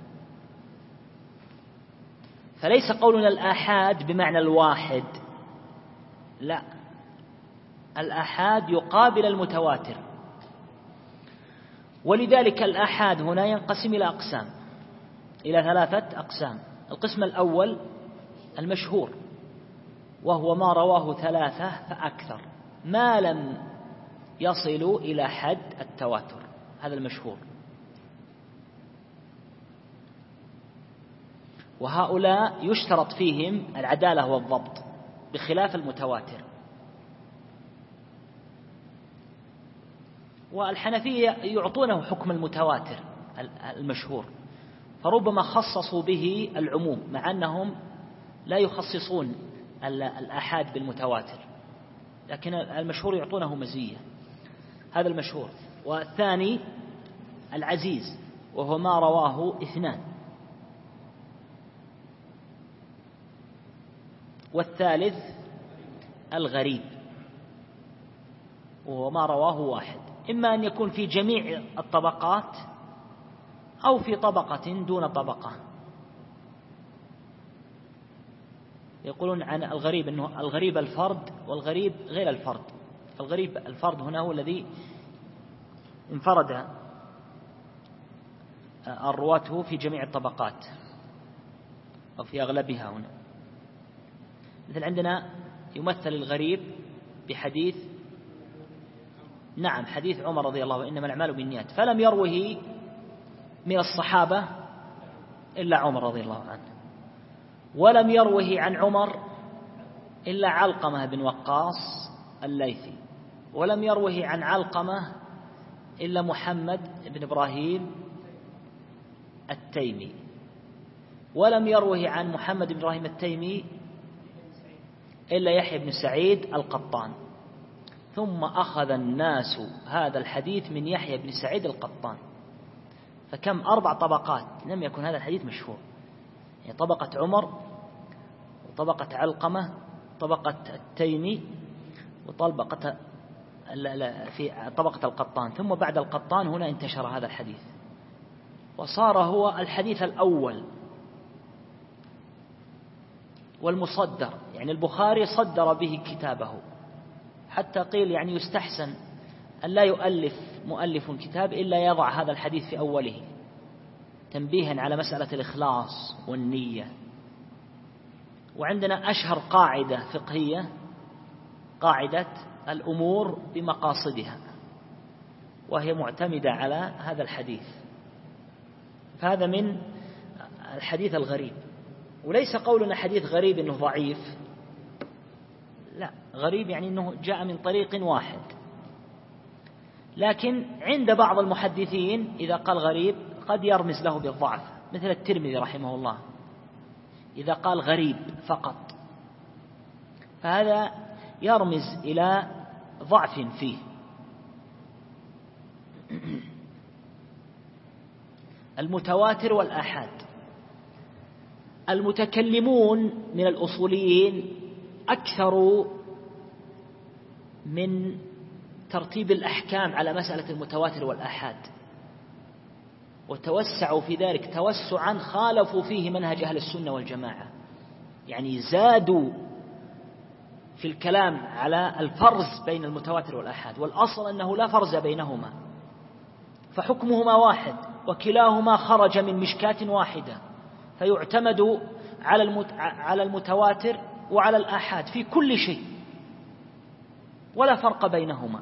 فليس قولنا الآحاد بمعنى الواحد، لا، الآحاد يقابل المتواتر. ولذلك الآحاد هنا ينقسم إلى أقسام، إلى 3 أقسام. القسم الأول المشهور، وهو ما رواه 3 فأكثر ما لم يصلوا إلى حد التواتر، هذا المشهور. وهؤلاء يشترط فيهم العدالة والضبط بخلاف المتواتر. والحنفية يعطونه حكم المتواتر المشهور، فربما خصصوا به العموم، مع أنهم لا يخصصون الآحاد بالمتواتر، لكن المشهور يعطونه مزية. هذا المشهور. والثاني العزيز، وهو ما رواه 2. والثالث الغريب، وهو ما رواه 1، إما أن يكون في جميع الطبقات أو في طبقة دون طبقة. يقولون عن الغريب أنه الغريب الفرد والغريب غير الفرد. الغريب الفرد هنا هو الذي انفرد الرواة في جميع الطبقات أو في أغلبها. هنا مثل عندنا يمثل الغريب بحديث، نعم، حديث عمر رضي الله عنه: إنما الأعمال بالنيات، فلم يروه من الصحابة إلا عمر رضي الله عنه، ولم يروه عن عمر إلا علقمة بن وقاص الليثي، ولم يروه عن علقمة إلا محمد بن إبراهيم التيمي، ولم يروه عن محمد بن إبراهيم التيمي إلا يحيى بن سعيد القطان. ثم أخذ الناس هذا الحديث من يحيى بن سعيد القطان، فكم 4 طبقات لم يكن هذا الحديث مشهور، يعني طبقة عمر وطبقة علقمة، طبقة التيمي، وطبقة في طبقة القطان، ثم بعد القطان هنا انتشر هذا الحديث وصار هو الحديث الأول والمصدر، يعني البخاري صدر به كتابه، حتى قيل يعني يستحسن أن لا يؤلف مؤلف كتاب إلا يضع هذا الحديث في أوله تنبيها على مسألة الإخلاص والنية. وعندنا أشهر قاعدة فقهية، قاعدة الأمور بمقاصدها، وهي معتمدة على هذا الحديث. فهذا من الحديث الغريب، وليس قولنا حديث غريب إنه ضعيف، لا، غريب يعني إنه جاء من طريق واحد. لكن عند بعض المحدثين إذا قال غريب قد يرمز له بالضعف، مثل الترمذي رحمه الله إذا قال غريب فقط، فهذا يرمز إلى ضعف فيه. المتواتر والآحاد. المتكلمون من الأصوليين أكثروا من ترتيب الأحكام على مسألة المتواتر والآحاد، وتوسعوا في ذلك توسعا خالفوا فيه منهج أهل السنة والجماعة، يعني زادوا في الكلام على الفرز بين المتواتر والآحاد، والأصل أنه لا فرز بينهما، فحكمهما واحد وكلاهما خرج من مشكاة واحدة، فيعتمد على المتواتر وعلى الآحاد في كل شيء، ولا فرق بينهما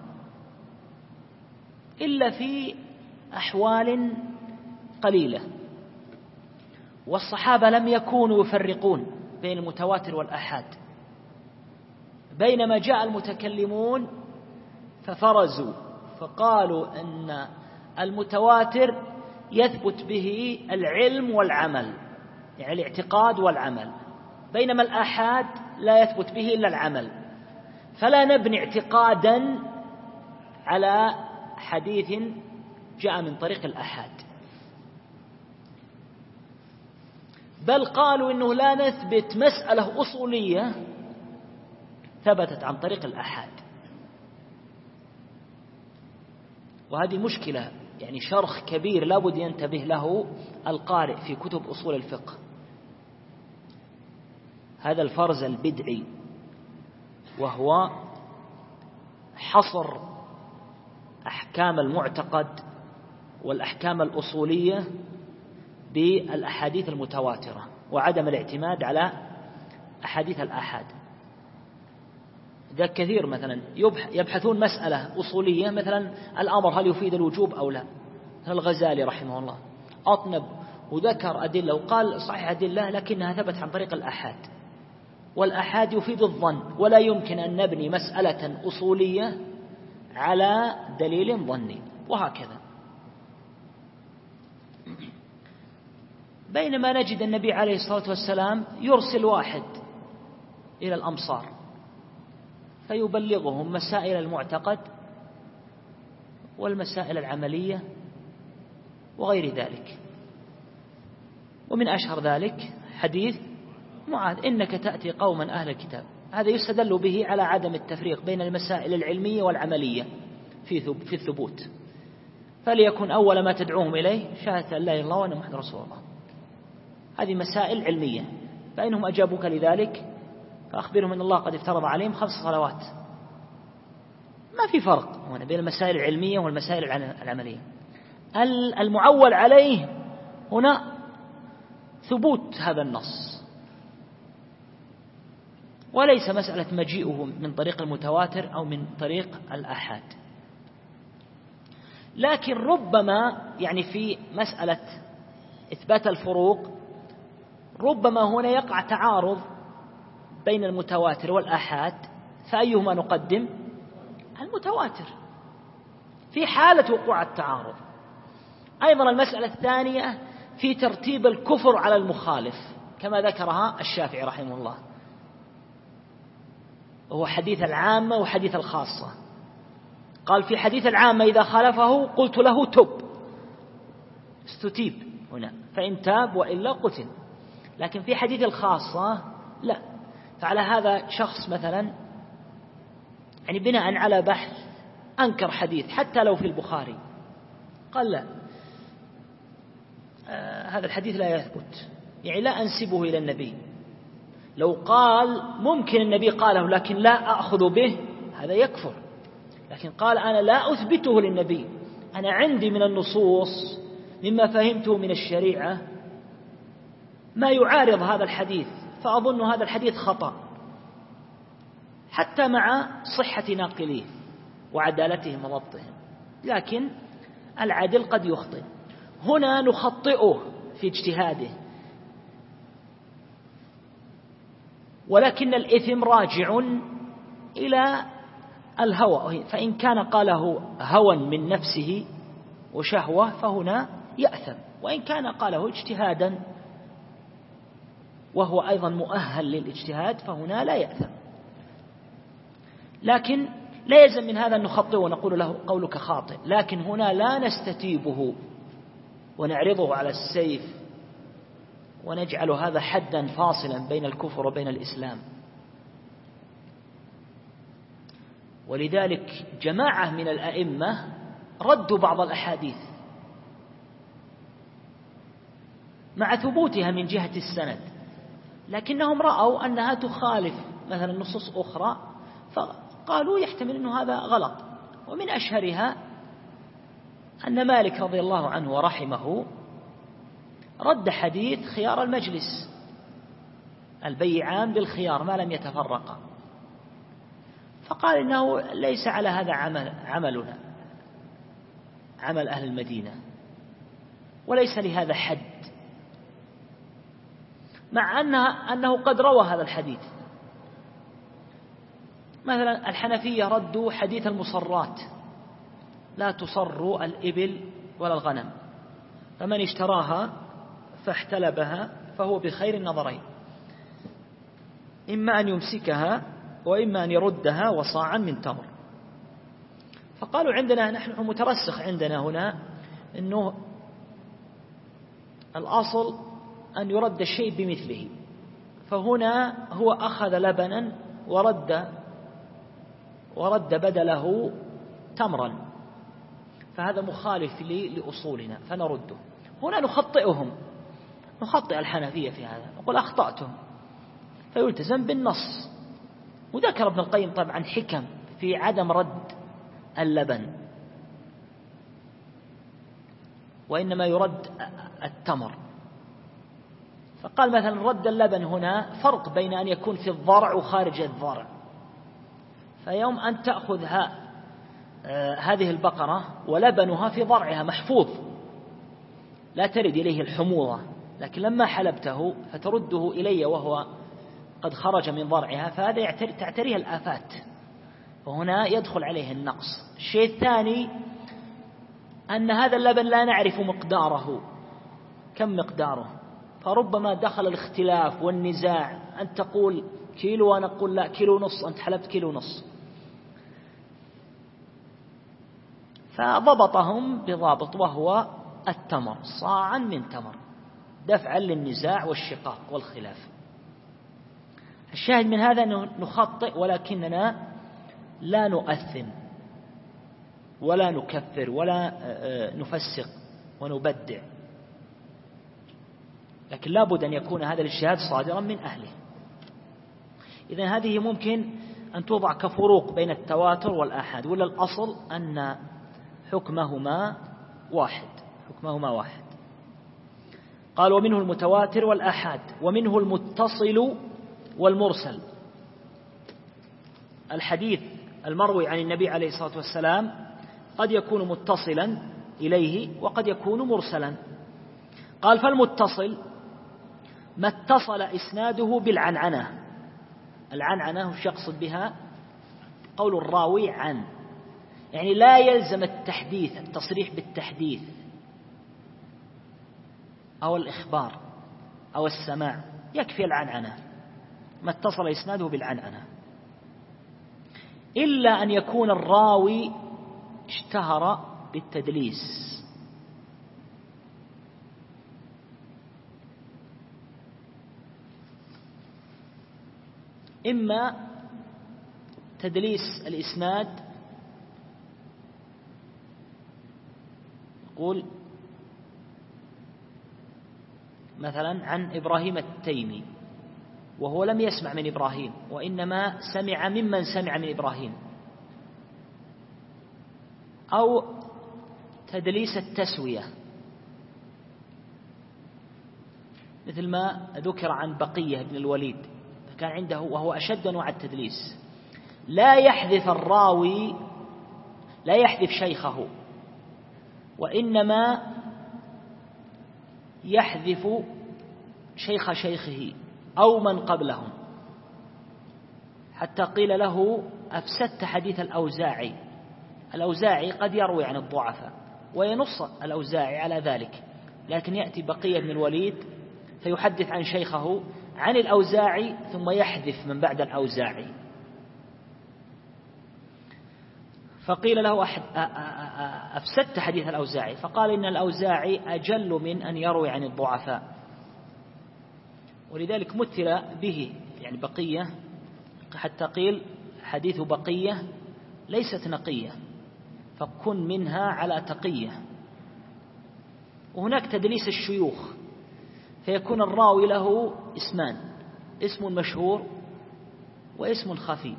إلا في أحوال قليلة. والصحابة لم يكونوا يفرقون بين المتواتر والآحاد، بينما جاء المتكلمون ففرزوا فقالوا أن المتواتر يثبت به العلم والعمل، يعني الاعتقاد والعمل، بينما الآحاد لا يثبت به إلا العمل، فلا نبني اعتقادا على حديث جاء من طريق الآحاد، بل قالوا إنه لا نثبت مسألة أصولية ثبتت عن طريق الآحاد. وهذه مشكلة، يعني شرخ كبير لا بد ينتبه له القارئ في كتب أصول الفقه، هذا الفرز البدعي، وهو حصر أحكام المعتقد والأحكام الأصولية بالأحاديث المتواترة، وعدم الاعتماد على أحاديث الآحاد. ذا كثير مثلا يبحثون مسألة أصولية، مثلا الأمر هل يفيد الوجوب أو لا، الغزالي رحمه الله أطنب وذكر أدلة وقال صحيح أدلة لكنها ثبت عن طريق الآحاد، والآحاد يفيد الظن، ولا يمكن أن نبني مسألة أصولية على دليل ظني، وهكذا. بينما نجد النبي عليه الصلاة والسلام يرسل واحد إلى الأمصار فيبلغهم مسائل المعتقد والمسائل العملية وغير ذلك. ومن أشهر ذلك حديث معاذ: إنك تأتي قوما أهل الكتاب. هذا يستدل به على عدم التفريق بين المسائل العلمية والعملية في الثبوت، فليكن أول ما تدعوهم إليه شهادة أن لا إله إلا الله وأن محمد رسول الله. هذه مسائل علمية، فإنهم أجابوك لذلك فأخبرهم أن الله قد افترض عليهم 5 صلوات. ما في فرق هنا بين المسائل العلمية والمسائل العملية. المعول عليه هنا ثبوت هذا النص، وليس مسألة مجيئه من طريق المتواتر أو من طريق الآحاد. لكن ربما يعني في مسألة إثبات الفروق ربما هنا يقع تعارض بين المتواتر والآحاد، فأيهما نقدم؟ المتواتر في حالة وقوع التعارض. أيضا المسألة الثانية في ترتيب الكفر على المخالف كما ذكرها الشافعي رحمه الله، وهو حديث العامة وحديث الخاصة. قال في حديث العامة إذا خالفه قلت له تب، استتيب هنا، فإن تاب وإلا قتل. لكن في حديث الخاصة لا. فعلى هذا شخص مثلا يعني بناء على بحث أنكر حديث حتى لو في البخاري، قال لا، هذا الحديث لا يثبت، يعني لا أنسبه إلى النبي. لو قال ممكن النبي قاله لكن لا أخذ به، هذا يكفر. لكن قال أنا لا أثبته للنبي، أنا عندي من النصوص مما فهمته من الشريعة ما يعارض هذا الحديث، فأظن هذا الحديث خطأ، حتى مع صحة ناقليه وعدالتهم وضبطهم، لكن العدل قد يخطئ. هنا نخطئه في اجتهاده، ولكن الإثم راجع إلى الهوى، فإن كان قاله هوى من نفسه وشهوة فهنا يأثم، وإن كان قاله اجتهادا وهو أيضا مؤهل للاجتهاد فهنا لا يأثم. لكن لا يلزم من هذا أن نخطئه ونقول له قولك خاطئ، لكن هنا لا نستتيبه ونعرضه على السيف ونجعل هذا حدا فاصلا بين الكفر وبين الإسلام. ولذلك جماعة من الأئمة ردوا بعض الأحاديث مع ثبوتها من جهة السند، لكنهم رأوا أنها تخالف مثلا نصوص أخرى فقالوا يحتمل أن هذا غلط. ومن أشهرها أن مالك رضي الله عنه ورحمه رد حديث خيار المجلس، البيعان بالخيار ما لم يتفرقا، فقال إنه ليس على هذا عملنا، عمل أهل المدينة، وليس لهذا حد، مع أنه قد روى هذا الحديث. مثلا الحنفية ردوا حديث المصرات، لا تصر الإبل ولا الغنم، فمن اشتراها فاحتلبها فهو بخير النظرين، إما أن يمسكها وإما أن يردها وصاعا من تمر. فقالوا عندنا نحن مترسخ عندنا هنا أنه الأصل أن يرد الشيء بمثله، فهنا هو أخذ لبنا ورد بدله تمرا، فهذا مخالف لأصولنا فنرده. هنا نخطئهم، نخطئ الحنفية في هذا، نقول أخطأتم، فيلتزم بالنص. وذكر ابن القيم طبعا حكم في عدم رد اللبن، وإنما يرد التمر. فقال مثلا رد اللبن هنا فرق بين أن يكون في الضرع وخارج الضرع، فيوم أن تأخذ هذه البقرة ولبنها في ضرعها محفوظ لا ترد إليه الحموضة، لكن لما حلبته فترده إلي وهو قد خرج من ضرعها، فهذا تعتريه الآفات، وهنا يدخل عليه النقص. الشيء الثاني أن هذا اللبن لا نعرف مقداره، كم مقداره، فربما دخل الاختلاف والنزاع، أن تقول كيلو وأنا أقول لا كيلو ونص، أنت حلبت كيلو ونص. فضبطهم بضابط وهو التمر، صاعا من تمر، دفعا للنزاع والشقاق والخلاف. الشاهد من هذا أنه نخطئ، ولكننا لا نؤثم ولا نكفر ولا نفسق ونبدع، لكن لا بد أن يكون هذا الاجتهاد صادرا من أهله. إذن هذه ممكن أن توضع كفروق بين التواتر والآحاد، ولا الأصل أن حكمهما واحد. قال ومنه المتواتر والآحاد، ومنه المتصل والمرسل. الحديث المروي عن النبي عليه الصلاة والسلام قد يكون متصلا إليه وقد يكون مرسلا. قال فالمتصل ما اتصل إسناده بالعنعنة. العنعنة وش يقصد بها؟ قول الراوي عن، يعني لا يلزم التحديث، التصريح بالتحديث أو الإخبار أو السماع، يكفي العنعنة، ما اتصل إسناده بالعنعنة. إلا أن يكون الراوي اشتهر بالتدليس، إما تدليس الإسناد، يقول مثلا عن إبراهيم التيمي وهو لم يسمع من إبراهيم وإنما سمع ممن سمع من إبراهيم، أو تدليس التسوية مثل ما ذكر عن بقية بن الوليد، فكان عنده وهو أشد أنواع التدليس، لا يحذف الراوي، لا يحذف شيخه، وإنما يحذف شيخ شيخه أو من قبلهم، حتى قيل له أفسدت حديث الأوزاعي. الأوزاعي قد يروي عن الضعفاء وينص الأوزاعي على ذلك، لكن يأتي بقية بن الوليد فيحدث عن شيخه عن الأوزاعي ثم يحذف من بعد الأوزاعي، فقيل له أفسدت حديث الأوزاعي، فقال إن الأوزاعي أجل من أن يروي عن الضعفاء، ولذلك مثل به يعني بقية، حتى قيل حديث بقية ليست نقية فكن منها على تقية. وهناك تدليس الشيوخ، فيكون الراوي له اسمان، اسم مشهور واسم خفي،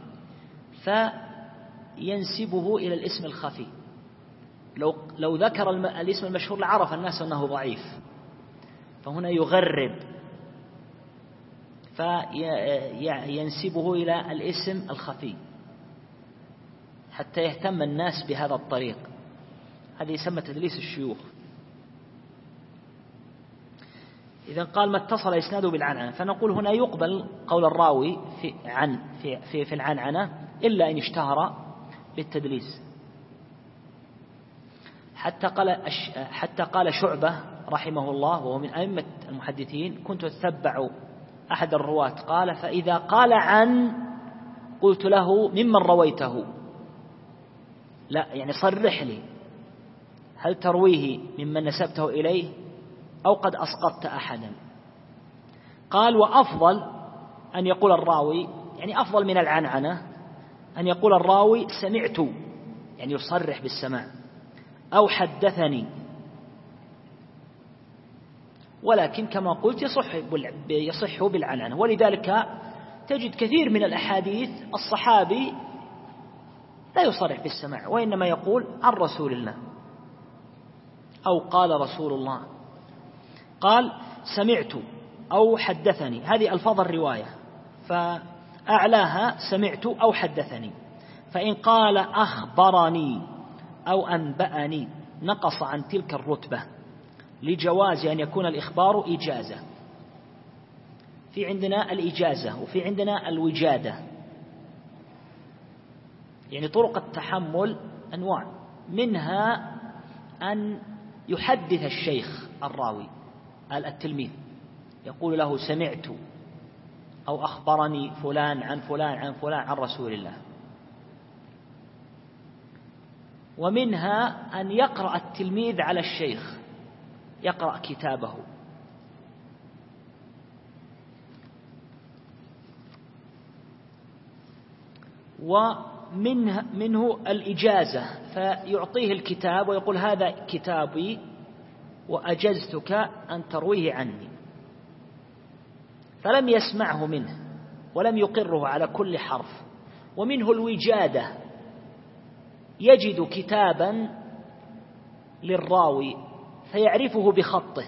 فينسبه إلى الاسم الخفي. لو ذكر الاسم المشهور لعرف الناس أنه ضعيف، فهنا يغرب فينسبه إلى الاسم الخفي حتى يهتم الناس بهذا الطريق، هذا يسمى تدليس الشيوخ. إذا قال ما اتصل إسناده بالعنعنة، فنقول هنا يقبل قول الراوي في العنعنة إلا إن اشتهر بالتدليس. حتى قال شعبة رحمه الله وهو من أئمة المحدثين: كنت أتبع أحد الرواة قال فإذا قال عن قلت له ممن رويته، لا يعني صرح لي هل ترويه ممن نسبته إليه أو قد أسقطت أحدا. قال وأفضل أن يقول الراوي، يعني أفضل من العنعنة أن يقول الراوي سمعت، يعني يصرح بالسماع، أو حدثني، ولكن كما قلت يصح بالعنعنة. ولذلك تجد كثير من الأحاديث الصحابي لا يصرح بالسماع وإنما يقول عن رسول الله أو قال رسول الله، قال سمعت أو حدثني، هذه ألفاظ الرواية، فأعلاها سمعت أو حدثني. فإن قال أخبرني أو أنبأني نقص عن تلك الرتبة، لجواز أن يكون الإخبار إجازة. في عندنا الإجازة وفي عندنا الوجادة، يعني طرق التحمل أنواع، منها أن يحدث الشيخ الراوي التلميذ، يقول له سمعت أو أخبرني فلان عن فلان عن فلان عن رسول الله. ومنها أن يقرأ التلميذ على الشيخ، يقرأ كتابه. ومنه الإجازة، فيعطيه الكتاب ويقول هذا كتابي وأجزتك أن ترويه عني، فلم يسمعه منه ولم يقره على كل حرف. ومنه الوجادة، يجد كتابا للراوي فيعرفه بخطه،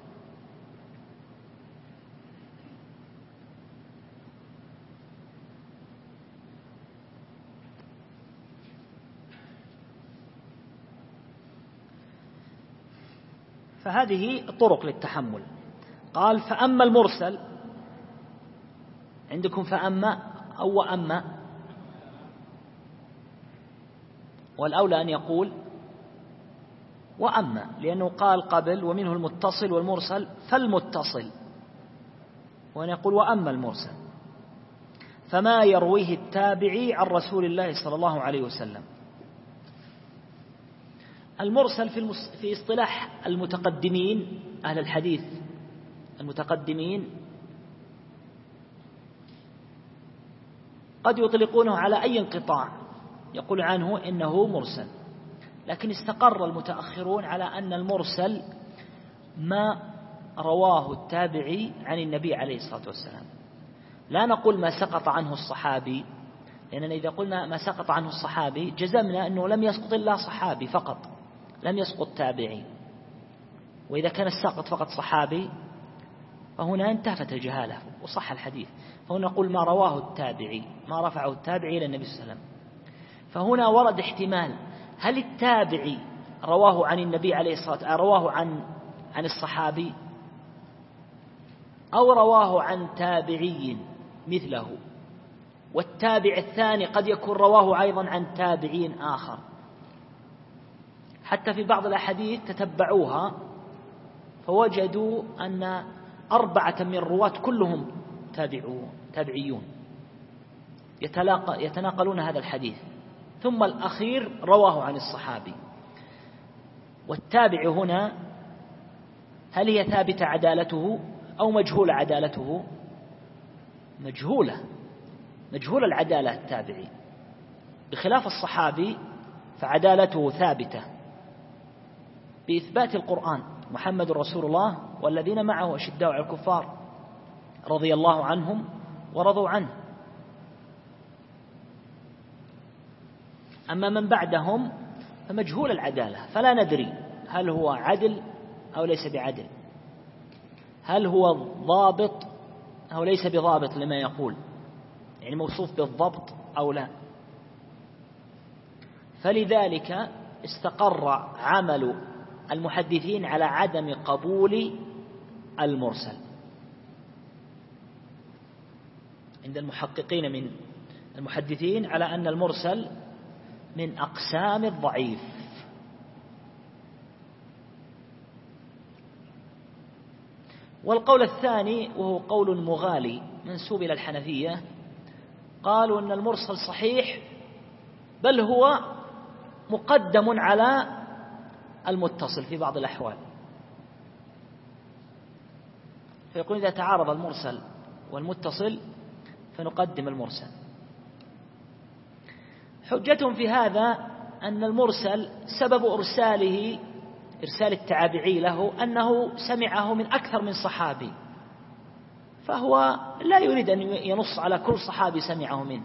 فهذه طرق للتحمل. قال فأما المرسل، عندكم فأما أو وأما، والأولى أن يقول وأما، لأنه قال قبل ومنه المتصل والمرسل، فالمتصل، وأن يقول وأما المرسل. فما يرويه التابعي عن رسول الله صلى الله عليه وسلم. المرسل في اصطلاح المتقدمين أهل الحديث المتقدمين قد يطلقونه على أي انقطاع يقول عنه إنه مرسل، لكن استقر المتأخرون على أن المرسل ما رواه التابعي عن النبي عليه الصلاة والسلام. لا نقول ما سقط عنه الصحابي، لأننا إذا قلنا ما سقط عنه الصحابي جزمنا أنه لم يسقط إلا صحابي فقط، لم يسقط تابعي. وإذا كان الساقط فقط صحابي فهنا انتهت الجهالة وصح الحديث. فهنا نقول ما رواه التابعي، ما رفعه التابعي إلى النبي صلى الله عليه وسلم. فهنا ورد احتمال، هل التابعي رواه عن النبي عليه الصلاة والسلام، رواه عن الصحابي، أو رواه عن تابعي مثله، والتابع الثاني قد يكون رواه أيضا عن تابعين آخر. حتى في بعض الأحاديث تتبعوها فوجدوا أن 4 من الرواة كلهم تابعيون يتناقلون هذا الحديث، ثم الأخير رواه عن الصحابي. والتابع هنا هل هي ثابتة عدالته أو مجهولة عدالته؟ مجهولة العدالة التابعي، بخلاف الصحابي فعدالته ثابتة بإثبات القرآن: محمد رسول الله والذين معه أشداء على الكفار رضي الله عنهم ورضوا عنه. أما من بعدهم فمجهول العدالة، فلا ندري هل هو عدل أو ليس بعدل، هل هو ضابط أو ليس بضابط لما يقول، يعني موصوف بالضبط أو لا. فلذلك استقر عمل المحدثين على عدم قبول المرسل عند المحققين من المحدثين، على أن المرسل من أقسام الضعيف. والقول الثاني وهو قول مغالي منسوب إلى الحنفية، قالوا أن المرسل صحيح، بل هو مقدم على المتصل في بعض الأحوال. فيقول إذا تعارض المرسل والمتصل فنقدم المرسل. حجتهم في هذا أن المرسل سبب إرسال التابعي له أنه سمعه من أكثر من صحابي، فهو لا يريد أن ينص على كل صحابي سمعه منه.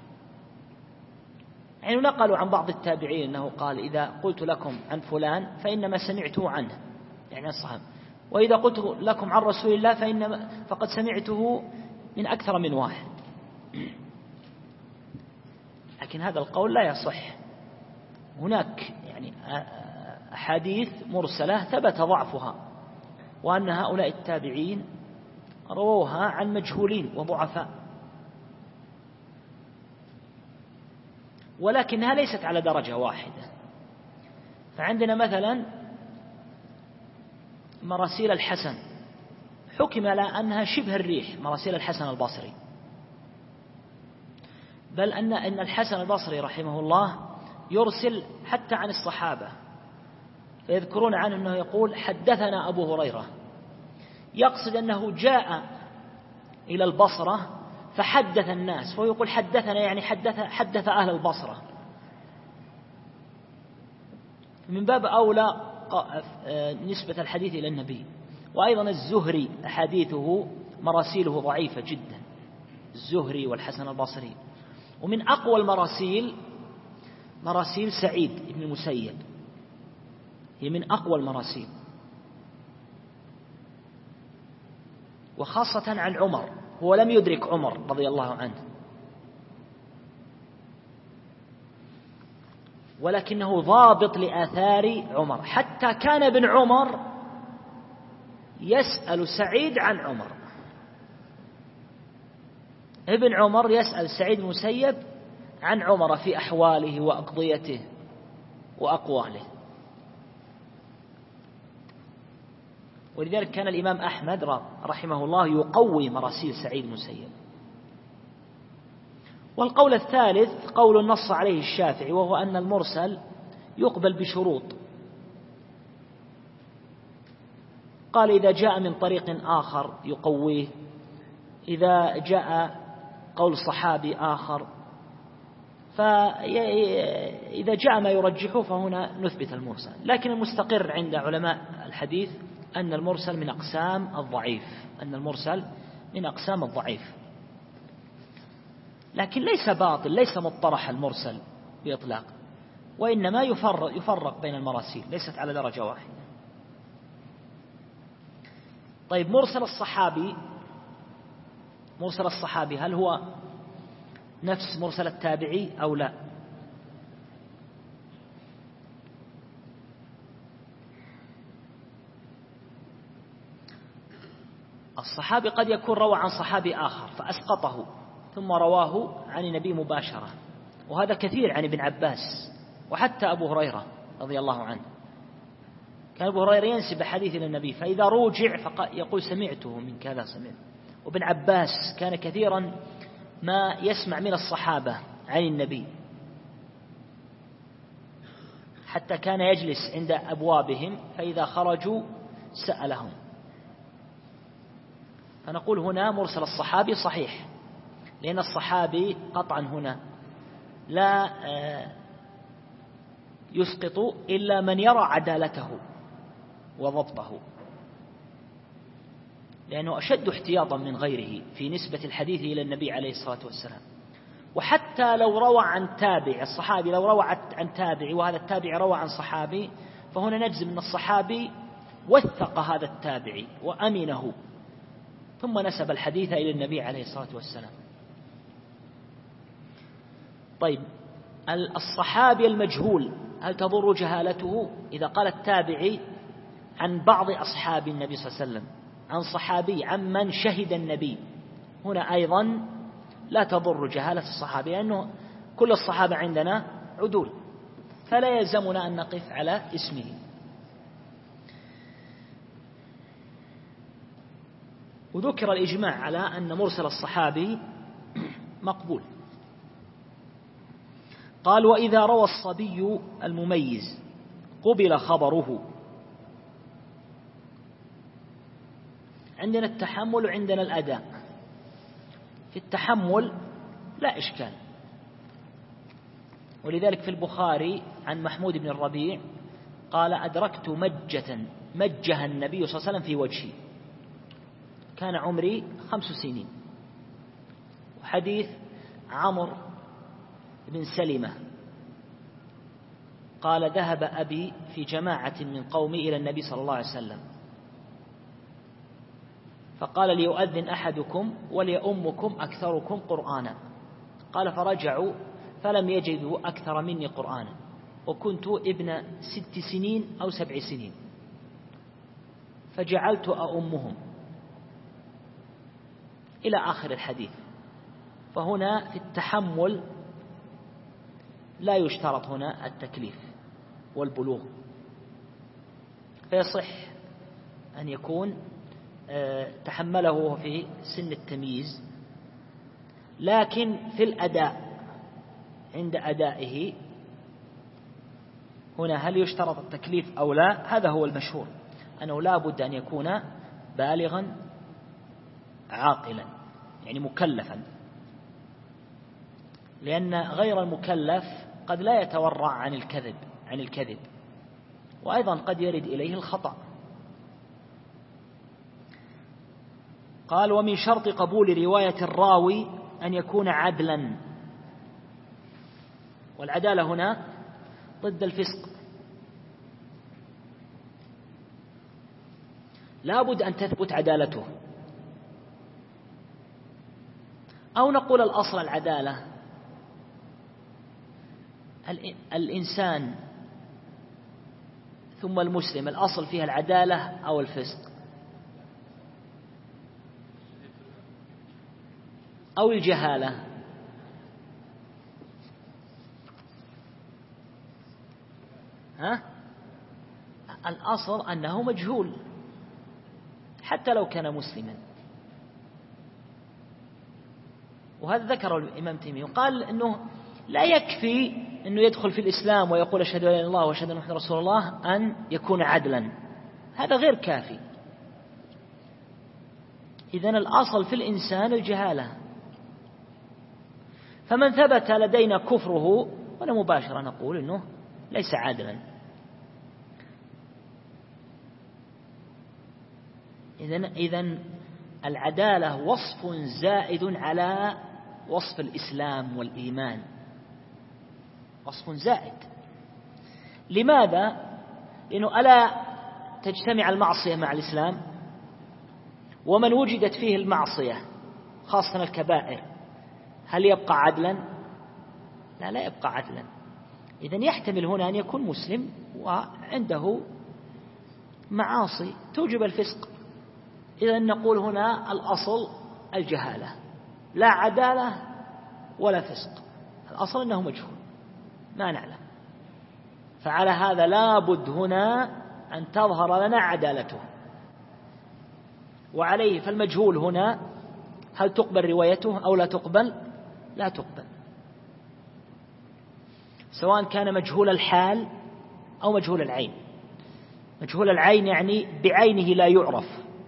يعني نقلوا عن بعض التابعين أنه قال: إذا قلت لكم عن فلان فإنما سمعته عنه، يعني الصحابة، وإذا قلت لكم عن رسول الله فقد سمعته من أكثر من واحد. لكن هذا القول لا يصح. هناك يعني أحاديث مرسلة ثبت ضعفها، وأن هؤلاء التابعين رووها عن مجهولين وضعفاء، ولكنها ليست على درجة واحدة. فعندنا مثلا مراسيل الحسن حكم على أنها شبه الريح، مراسيل الحسن البصري، بل أن الحسن البصري رحمه الله يرسل حتى عن الصحابة، فيذكرون عنه أنه يقول: حدثنا أبو هريرة، يقصد أنه جاء إلى البصرة فحدث الناس، ويقول حدثنا يعني حدث أهل البصرة. من باب أولى نسبة الحديث إلى النبي. وأيضا الزهري أحاديثه مراسيله ضعيفة جدا، الزهري والحسن البصري. ومن أقوى المراسيل مراسيل سعيد بن المسيب، هي من أقوى المراسيل، وخاصة عن عمر، هو لم يدرك عمر رضي الله عنه، ولكنه ضابط لآثار عمر، حتى كان ابن عمر يسأل سعيد عن عمر. ابن عمر يسأل سعيد بن المسيب عن عمر في أحواله وأقضيته وأقواله. ولذلك كان الإمام أحمد رحمه الله يقوي مراسيل سعيد بن المسيب. والقول الثالث قول نص عليه الشافعي، وهو أن المرسل يقبل بشروط. قال إذا جاء من طريق آخر يقويه، إذا جاء قول صحابي آخر، فإذا جاء ما يرجحه فهنا نثبت المرسل. لكن المستقر عند علماء الحديث أن المرسل من أقسام الضعيف، أن المرسل من أقسام الضعيف، لكن ليس باطل، ليس مطرح المرسل بإطلاق، وإنما يفرق بين المراسيل، ليست على درجة واحدة. طيب مرسل الصحابي هل هو نفس مرسل التابعي أو لا؟ الصحابي قد يكون روى عن صحابي آخر فأسقطه ثم رواه عن النبي مباشرة، وهذا كثير عن ابن عباس وحتى أبو هريرة رضي الله عنه. كان أبو هريرة ينسب حديث إلى النبي، فإذا روجع يقول سمعته من كذا سمعت. وابن عباس كان كثيرا ما يسمع من الصحابة عن النبي، حتى كان يجلس عند أبوابهم فإذا خرجوا سألهم. فنقول هنا مرسل الصحابي صحيح، لأن الصحابي قطعا هنا لا يسقط إلا من يرى عدالته وضبطه، لأنه أشد احتياطا من غيره في نسبة الحديث إلى النبي عليه الصلاة والسلام. وحتى لو روى عن تابع، الصحابي لو روى عن تابع وهذا التابع روى عن صحابي، فهنا نجزم أن الصحابي وثق هذا التابعي وأمنه ثم نسب الحديث إلى النبي عليه الصلاة والسلام. طيب الصحابي المجهول هل تضر جهالته؟ إذا قال التابعي عن بعض أصحاب النبي صلى الله عليه وسلم، عن صحابي عن من شهد النبي، هنا أيضا لا تضر جهالة الصحابي، لأنه كل الصحابة عندنا عدول، فلا يلزمنا أن نقف على اسمه. وذكر الإجماع على أن مرسل الصحابي مقبول. قال وإذا روى الصبي المميز قبل خبره. عندنا التحمل وعندنا الأداء. في التحمل لا إشكال، ولذلك في البخاري عن محمود بن الربيع قال أدركت مجها النبي صلى الله عليه وسلم في وجهي، كان عمري 5 سنين. وحديث عمرو بن سلمة قال ذهب أبي في جماعة من قومي إلى النبي صلى الله عليه وسلم فقال ليؤذن أحدكم وليؤمكم أكثركم قرآنا، قال فرجعوا فلم يجدوا أكثر مني قرآنا، وكنت ابن 6 سنين أو 7 سنين، فجعلت أؤمهم إلى آخر الحديث. فهنا في التحمل لا يشترط هنا التكليف والبلوغ، فيصح أن يكون تحمله في سن التمييز. لكن في الأداء عند أدائه هنا هل يشترط التكليف أو لا؟ هذا هو المشهور، أنه لا بد أن يكون بالغا عاقلا، يعني مكلفا، لأن غير المكلف قد لا يتورع عن الكذب وأيضا قد يرد إليه الخطأ. قال ومن شرط قبول رواية الراوي أن يكون عدلا، والعدالة هنا ضد الفسق، لا بد أن تثبت عدالته، أو نقول الأصل العدالة، الإنسان ثم المسلم الأصل فيها العدالة أو الفسق أو الجهالة؟ الأصل أنه مجهول حتى لو كان مسلما. وهذا ذكر الإمام تيمية، وقال أنه لا يكفي أنه يدخل في الإسلام ويقول أشهد أن لا إله إلا الله وأشهد أن محمدا رسول الله أن يكون عدلا، هذا غير كافي. إذن الأصل في الإنسان الجهالة، فمن ثبت لدينا كفره ولا مباشرة نقول أنه ليس عادلا. إذن العدالة وصف زائد على وصف الإسلام والإيمان، وصف زائد. لماذا؟ لأنه ألا تجتمع المعصية مع الإسلام؟ ومن وجدت فيه المعصية خاصة الكبائر هل يبقى عدلا؟ لا يبقى عدلا. إذن يحتمل هنا أن يكون مسلم وعنده معاصي توجب الفسق. إذن نقول هنا الأصل الجهالة، لا عدالة ولا فسق، الأصل أنه مجهول ما نعلم. فعلى هذا لا بد هنا أن تظهر لنا عدالته، وعليه فالمجهول هنا هل تقبل روايته أو لا تقبل؟ لا تقبل، سواء كان مجهول الحال أو مجهول العين. مجهول العين يعني بعينه لا يعرف،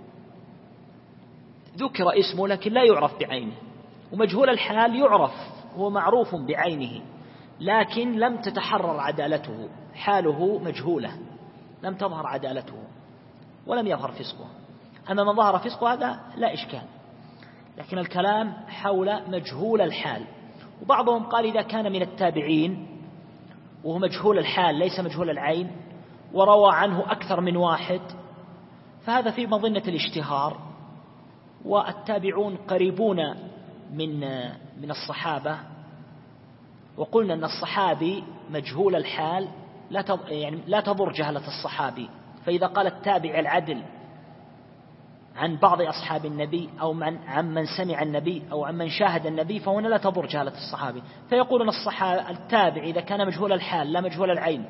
ذكر اسمه لكن لا يعرف بعينه. ومجهول الحال يعرف، هو معروف بعينه لكن لم تتحرر عدالته، حاله مجهولة لم تظهر عدالته ولم يظهر فسقه. أما من ظهر فسقه هذا لا إشكال، لكن الكلام حول مجهول الحال. وبعضهم قال إذا كان من التابعين وهو مجهول الحال ليس مجهول العين وروى عنه أكثر من واحد فهذا في مظنة الاشتهار، والتابعون قريبون من الصحابة، وقلنا أن الصحابي مجهول الحال لا تضر جهلة الصحابي. فإذا قال التابع العدل عن بعض أصحاب النبي أو عن من سمع النبي أو عن من شاهد النبي فهنا لا تضر جهلة الصحابي. فيقولون التابع إذا كان مجهول الحال لا مجهول العين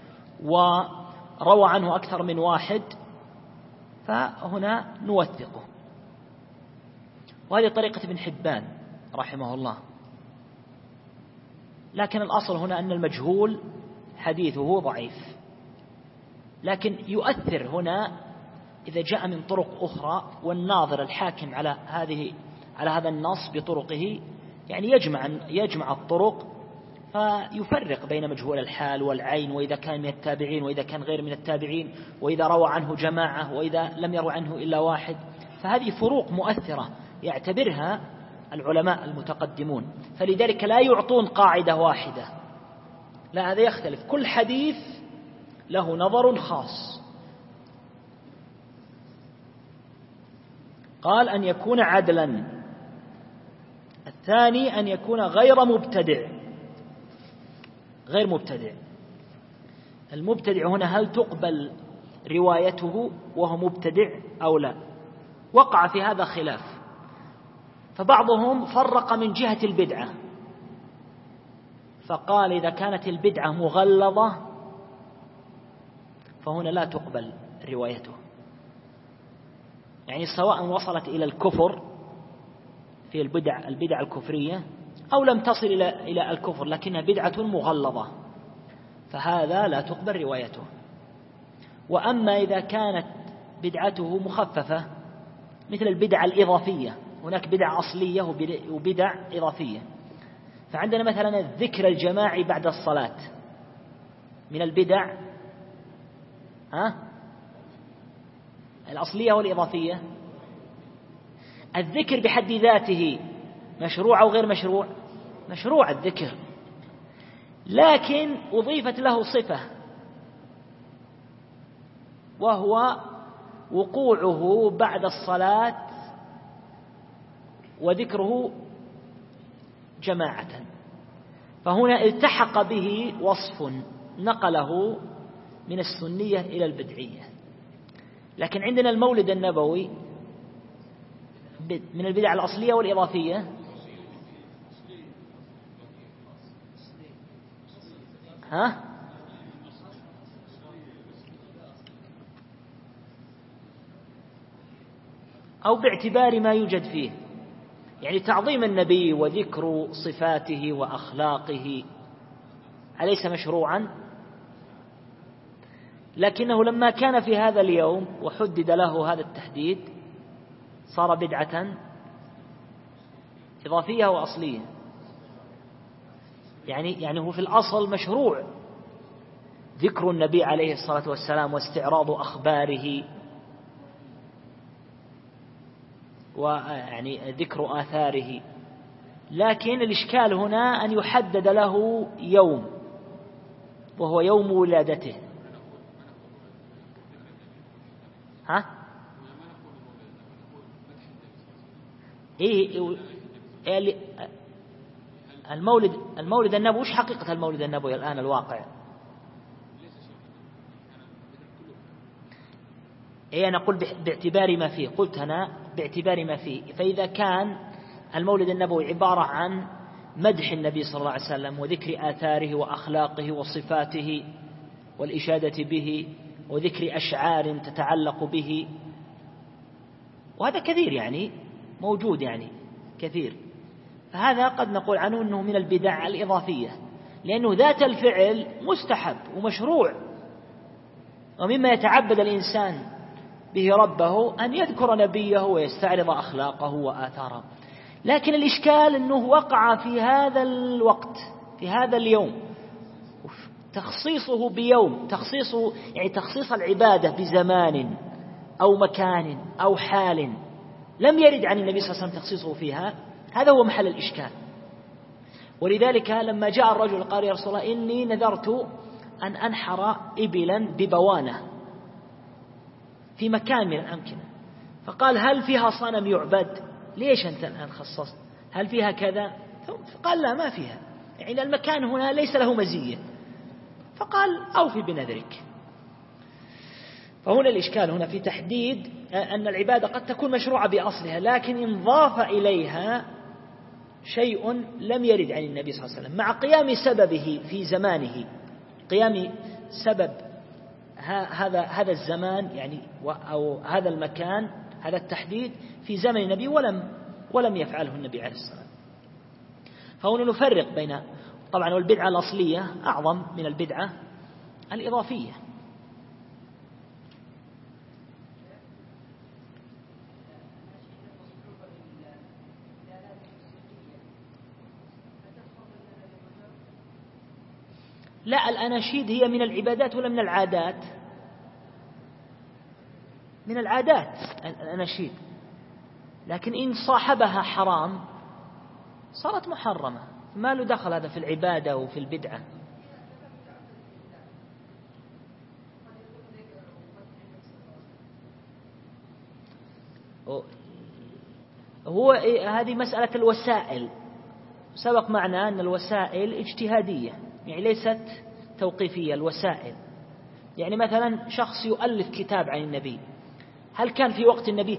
وروى عنه أكثر من واحد فهنا نوثقه. وهذه طريقة ابن حبان رحمه الله. لكن الأصل هنا أن المجهول حديثه ضعيف، لكن يؤثر هنا إذا جاء من طرق أخرى، والناظر الحاكم على هذا النص بطرقه يعني يجمع الطرق فيفرق بين مجهول الحال والعين، وإذا كان من التابعين وإذا كان غير من التابعين، وإذا روى عنه جماعة وإذا لم يروى عنه إلا واحد. فهذه فروق مؤثرة يعتبرها العلماء المتقدمون، فلذلك لا يعطون قاعدة واحدة، لا، هذا يختلف، كل حديث له نظر خاص. قال أن يكون عدلا. الثاني أن يكون غير مبتدع. غير مبتدع، المبتدع هنا هل تقبل روايته وهو مبتدع أو لا؟ وقع في هذا خلاف، فبعضهم فرق من جهة البدعة فقال إذا كانت البدعة مغلظة فهنا لا تقبل روايته، يعني سواء وصلت إلى الكفر في البدع الكفرية أو لم تصل إلى الكفر لكنها بدعة مغلظة فهذا لا تقبل روايته. وأما إذا كانت بدعته مخففة مثل البدع الإضافية، هناك بدع أصلية وبدع إضافية، فعندنا مثلا الذكر الجماعي بعد الصلاة من البدع الأصلية والإضافية. الذكر بحد ذاته مشروع أو غير مشروع؟ مشروع الذكر، لكن أضيفت له صفة وهو وقوعه بعد الصلاة وذكره جماعة، فهنا التحق به وصف نقله من السنية إلى البدعية. لكن عندنا المولد النبوي من البدع الأصلية والإضافية. أو باعتبار ما يوجد فيه، يعني تعظيم النبي وذكر صفاته وأخلاقه أليس مشروعا؟ لكنه لما كان في هذا اليوم وحدد له هذا التحديد صار بدعة إضافية وأصلية. يعني هو في الأصل مشروع ذكر النبي عليه الصلاة والسلام واستعراض أخباره ويعني ذكر آثاره، لكن الإشكال هنا أن يحدد له يوم وهو يوم ولادته. ها؟ إيه المولد النبوي. وش حقيقة المولد النبوي الآن الواقع؟ إيه أنا أقول باعتبار ما فيه، قلت أنا باعتبار ما فيه. فإذا كان المولد النبوي عبارة عن مدح النبي صلى الله عليه وسلم وذكر آثاره وأخلاقه وصفاته والإشادة به وذكر أشعار تتعلق به، وهذا كثير يعني موجود يعني كثير، فهذا قد نقول عنه أنه من البدع الإضافية، لأنه ذات الفعل مستحب ومشروع، ومما يتعبد الإنسان به ربه أن يذكر نبيه ويستعرض أخلاقه وآثاره. لكن الإشكال أنه وقع في هذا الوقت في هذا اليوم، تخصيصه بيوم، يعني تخصيص العبادة بزمان أو مكان أو حال لم يرد عن النبي صلى الله عليه وسلم تخصيصه فيها، هذا هو محل الإشكال. ولذلك لما جاء الرجل قال: يا رسول الله إني نذرت أن أنحر إبلا ببوانة في مكان من الأمكنة، فقال: هل فيها صنم يعبد؟ ليش أنت الآن خصصت؟ هل فيها كذا؟ فقال: لا، ما فيها، يعني المكان هنا ليس له مزية. فقال: أوفي بنذرك. فهنا الإشكال هنا في تحديد أن العبادة قد تكون مشروعة بأصلها، لكن إن ضاف إليها شيء لم يرد عن النبي صلى الله عليه وسلم مع قيام سببه في زمانه، قيام سبب هذا الزمان يعني أو هذا المكان، هذا التحديد في زمن النبي ولم يفعله النبي عليه الصلاة والسلام. فهنا نفرق بين طبعا والبدعة الأصلية أعظم من البدعة الإضافية. لا، الأناشيد هي من العبادات ولا من العادات؟ من العادات الأناشيد، لكن إن صاحبها حرام صارت محرمة، ما له دخل هذا في العبادة وفي البدعة. هو هذه مسألة الوسائل، سبق معنا أن الوسائل اجتهادية يعني ليست توقيفية. الوسائل يعني مثلا شخص يؤلف كتاب عن النبي، هل كان في وقت النبي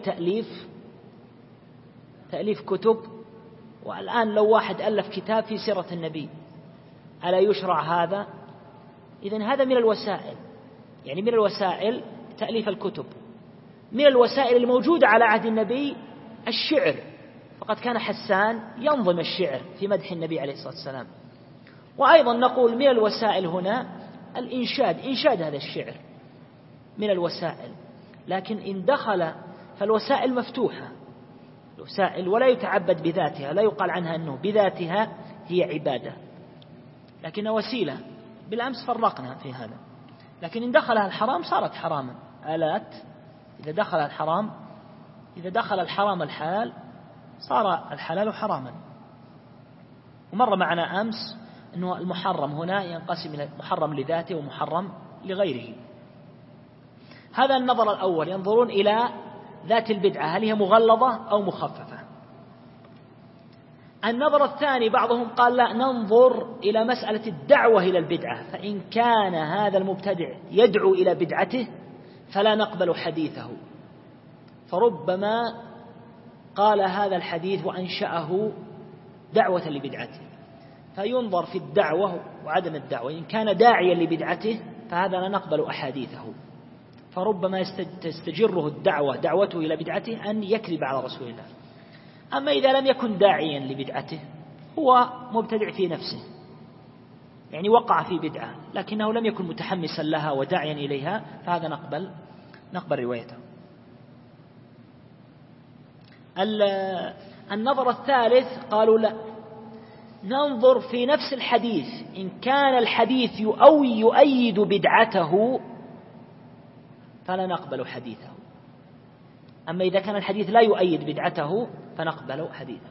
تأليف كتب؟ والآن لو واحد ألف كتاب في سيرة النبي ألا يشرع هذا؟ إذن هذا من الوسائل، يعني من الوسائل تأليف الكتب. من الوسائل الموجودة على عهد النبي الشعر، فقد كان حسان ينظم الشعر في مدح النبي عليه الصلاة والسلام. وأيضا نقول من الوسائل هنا الإنشاد، إنشاد هذا الشعر من الوسائل، لكن إن دخل فالوسائل مفتوحة، الوسائل ولا يتعبد بذاتها، لا يقال عنها أنه بذاتها هي عبادة، لكنها وسيلة. بالأمس فرقنا في هذا. لكن إن دخلها الحرام صارت حراما. آلات إذا دخل الحرام الحلال صار الحلال حراما. ومر معنا أمس أنه المحرم هنا ينقسم إلى محرم لذاته ومحرم لغيره. هذا النظر الأول، ينظرون إلى ذات البدعة هل هي مغلظة أو مخففة. النظر الثاني بعضهم قال لا، ننظر إلى مسألة الدعوة إلى البدعة، فإن كان هذا المبتدع يدعو إلى بدعته فلا نقبل حديثه، فربما قال هذا الحديث وأنشأه دعوة لبدعته، فينظر في الدعوة وعدم الدعوة. إن كان داعيا لبدعته فهذا لا نقبل أحاديثه، فربما تستجره الدعوة دعوته إلى بدعته أن يكذب على رسول الله. أما إذا لم يكن داعيا لبدعته هو مبتدع في نفسه، يعني وقع في بدعة لكنه لم يكن متحمسا لها وداعيا إليها، فهذا نقبل روايته. النظر الثالث قالوا لا، ننظر في نفس الحديث، إن كان الحديث يؤيد بدعته فلا نقبل حديثه، أما إذا كان الحديث لا يؤيد بدعته فنقبل حديثه.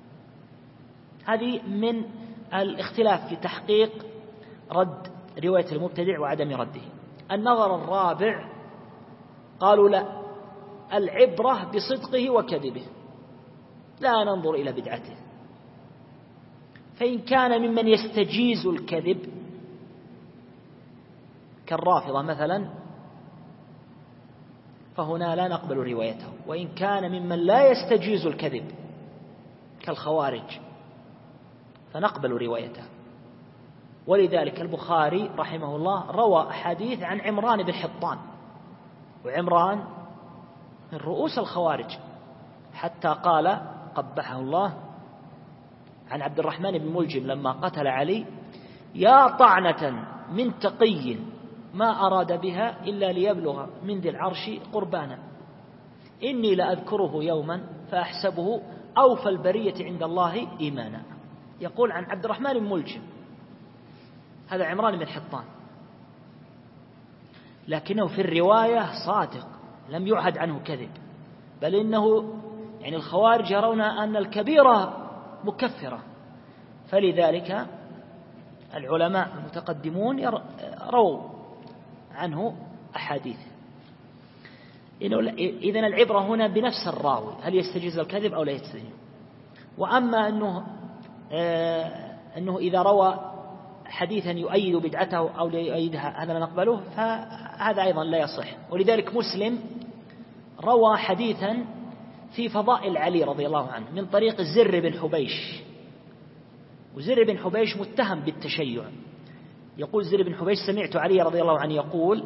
هذه من الاختلاف في تحقيق رد رواية المبتدع وعدم رده. النظر الرابع قالوا لا، العبرة بصدقه وكذبه، لا ننظر إلى بدعته، فإن كان ممن يستجيز الكذب كالرافضة مثلا فهنا لا نقبل روايته، وإن كان ممن لا يستجيز الكذب كالخوارج فنقبل روايته. ولذلك البخاري رحمه الله روى أحاديث عن عمران بن حطان، وعمران من رؤوس الخوارج، حتى قال قبحه الله عن عبد الرحمن بن ملجم لما قتل علي: يا طعنة من تقي ما أراد بها إلا ليبلغ من ذي العرش قربانا، إني لأذكره يوما فأحسبه أوفى البرية عند الله إيمانا. يقول عن عبد الرحمن بن ملجم، هذا عمران بن حطان، لكنه في الرواية صادق، لم يعهد عنه كذب، بل إنه يعني الخوارج يرون أن الكبيرة مكفرة، فلذلك العلماء المتقدمون رووا عنه أحاديث. إذن العبرة هنا بنفس الراوي، هل يستجيز الكذب أو لا يستجيز. وأما أنه إذا روى حديثا يؤيد بدعته أو لا يؤيدها هذا لا نقبله، فهذا أيضا لا يصح. ولذلك مسلم روى حديثا في فضائل علي رضي الله عنه من طريق زر بن حبيش، وزر بن حبيش متهم بالتشيع. يقول زر بن حبيش: سمعت علي رضي الله عنه يقول: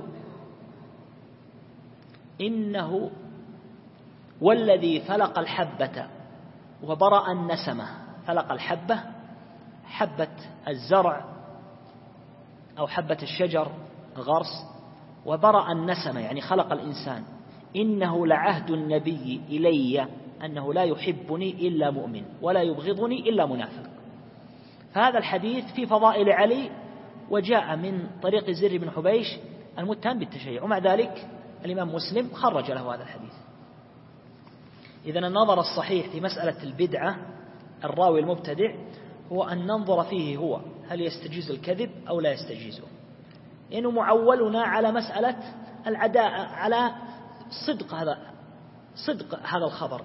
إنه والذي فلق الحبة وبرأ النسمة. فلق الحبة، حبة الزرع أو حبة الشجر الغرس، وبرأ النسمة يعني خلق الإنسان. إنه لعهد النبي إلي أنه لا يحبني إلا مؤمن ولا يبغضني إلا منافق. فهذا الحديث في فضائل علي، وجاء من طريق زر بن حبيش المتهم بالتشيع، ومع ذلك الإمام مسلم خرج له هذا الحديث. إذن النظر الصحيح في مسألة البدعة الراوي المبتدع هو أن ننظر فيه هو هل يستجيز الكذب أو لا يستجيزه، لأنه معولنا على مسألة العداء، على صدق هذا الخبر.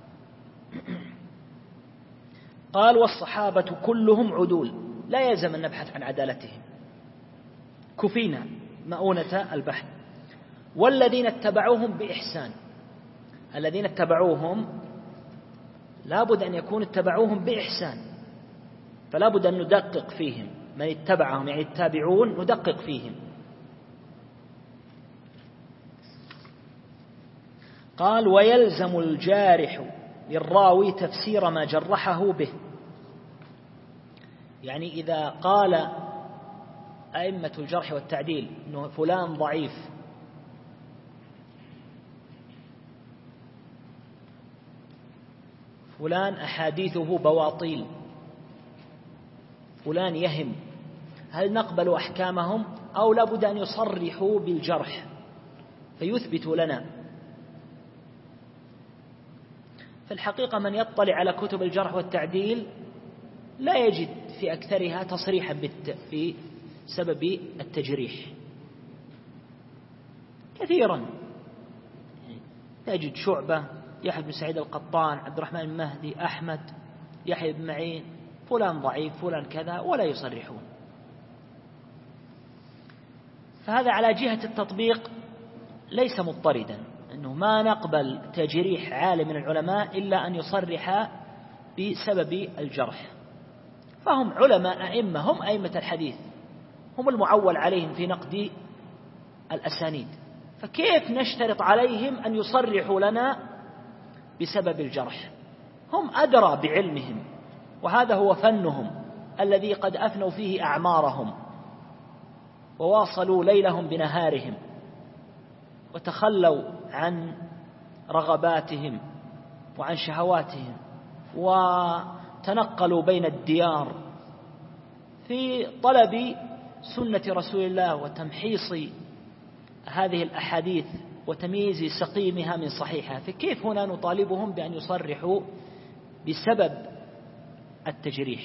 قال: والصحابة كلهم عدول، لا يلزم أن نبحث عن عدالتهم، كفينا مؤونة البحث. والذين اتبعوهم بإحسان، الذين اتبعوهم لا بد أن يكون اتبعوهم بإحسان، فلا بد أن ندقق فيهم، من اتبعهم يعني التابعون ندقق فيهم. قال: ويلزم الجارح للراوي تفسير ما جرحه به، يعني إذا قال أئمة الجرح والتعديل أنه فلان ضعيف، فلان أحاديثه بواطيل، فلان يهم، هل نقبل أحكامهم أو لابد أن يصرحوا بالجرح فيثبتوا لنا؟ في الحقيقة من يطلع على كتب الجرح والتعديل لا يجد في أكثرها تصريحا بسبب التجريح كثيرا. يجد شعبة، يحيى بن سعيد القطان، عبد الرحمن بن مهدي، أحمد، يحيى بن معين، فلان ضعيف، فلان كذا، ولا يصرحون. فهذا على جهة التطبيق ليس مضطردا، أنه ما نقبل تجريح عالم من العلماء إلا أن يصرح بسبب الجرح، فهم علماء أئمة، هم أئمة الحديث، هم المعول عليهم في نقد الأسانيد، فكيف نشترط عليهم أن يصرحوا لنا بسبب الجرح؟ هم أدرى بعلمهم، وهذا هو فنهم الذي قد أفنوا فيه أعمارهم وواصلوا ليلهم بنهارهم وتخلوا عن رغباتهم وعن شهواتهم وتنقلوا بين الديار في طلب سنة رسول الله وتمحيص هذه الأحاديث وتمييز سقيمها من صحيحها. فكيف هنا نطالبهم بأن يصرحوا بسبب التجريح؟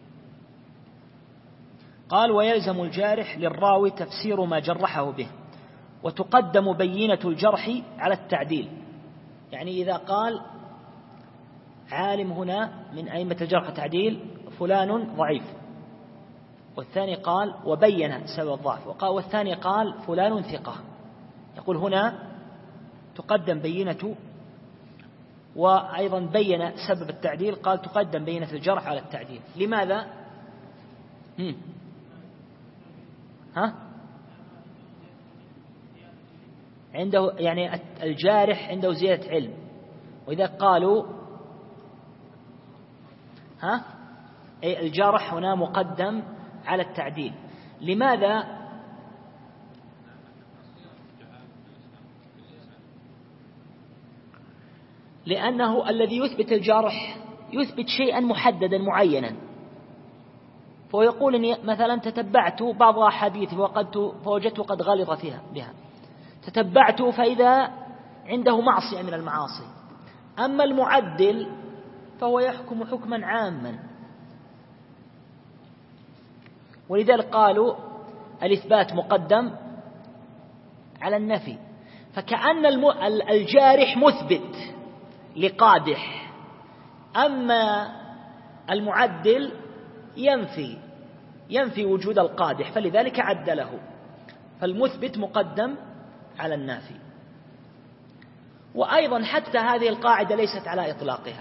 قال: ويلزم الجارح للراوي تفسير ما جرحه به، وتقدم بينة الجرح على التعديل. يعني إذا قال عالم هنا من أئمة الجرح والتعديل فلان ضعيف، والثاني قال وبين سبب الضعف، والثاني قال فلان ثقة، يقول هنا تقدم بينة، وأيضا بين سبب التعديل، قال تقدم بينة الجرح على التعديل. لماذا؟ عنده يعني الجارح عنده زيادة علم، وإذا قالوا الجارح هنا مقدم على التعديل. لماذا؟ لأنه الذي يثبت الجارح يثبت شيئا محددا معينا، فيقول إني مثلا تتبعت بعض أحاديث فوجدته قد غلط فيها بها، تتبعت فإذا عنده معصية من المعاصي. أما المعدل فهو يحكم حكما عاما، ولذلك قالوا الإثبات مقدم على النفي. فكأن الجارح مثبت لقادح، أما المعدل ينفي وجود القادح، فلذلك عدله. فالمثبت مقدم على النافي. وأيضا حتى هذه القاعدة ليست على إطلاقها،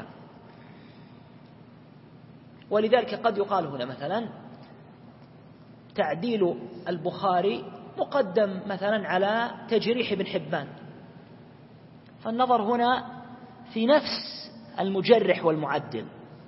ولذلك قد يقال هنا مثلا تعديل البخاري مقدم مثلا على تجريح ابن حبان، فالنظر هنا في نفس المجرح والمعدل،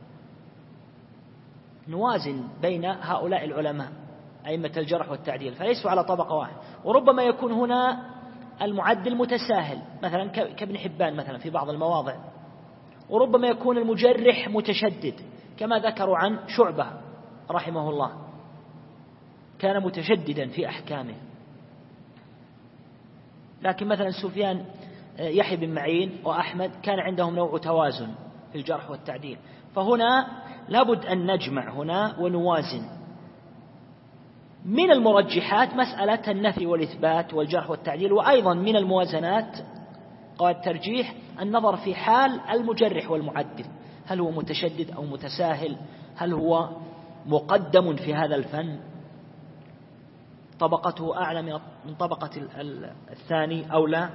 نوازن بين هؤلاء العلماء أئمة الجرح والتعديل، فليسوا على طبقة واحد. وربما يكون هنا المعدل متساهل مثلا كابن حبان مثلا في بعض المواضع، وربما يكون المجرح متشدد كما ذكروا عن شعبة رحمه الله، كان متشددا في أحكامه. لكن مثلا سفيان يحيى بن معين وأحمد كان عندهم نوع توازن في الجرح والتعديل. فهنا لابد أن نجمع هنا ونوازن. من المرجحات مسألة النفي والإثبات والجرح والتعديل، وأيضا من الموازنات قواعد الترجيح النظر في حال المجرح والمعدل، هل هو متشدد أو متساهل، هل هو مقدم في هذا الفن، طبقته أعلى من طبقة الثاني أو لا.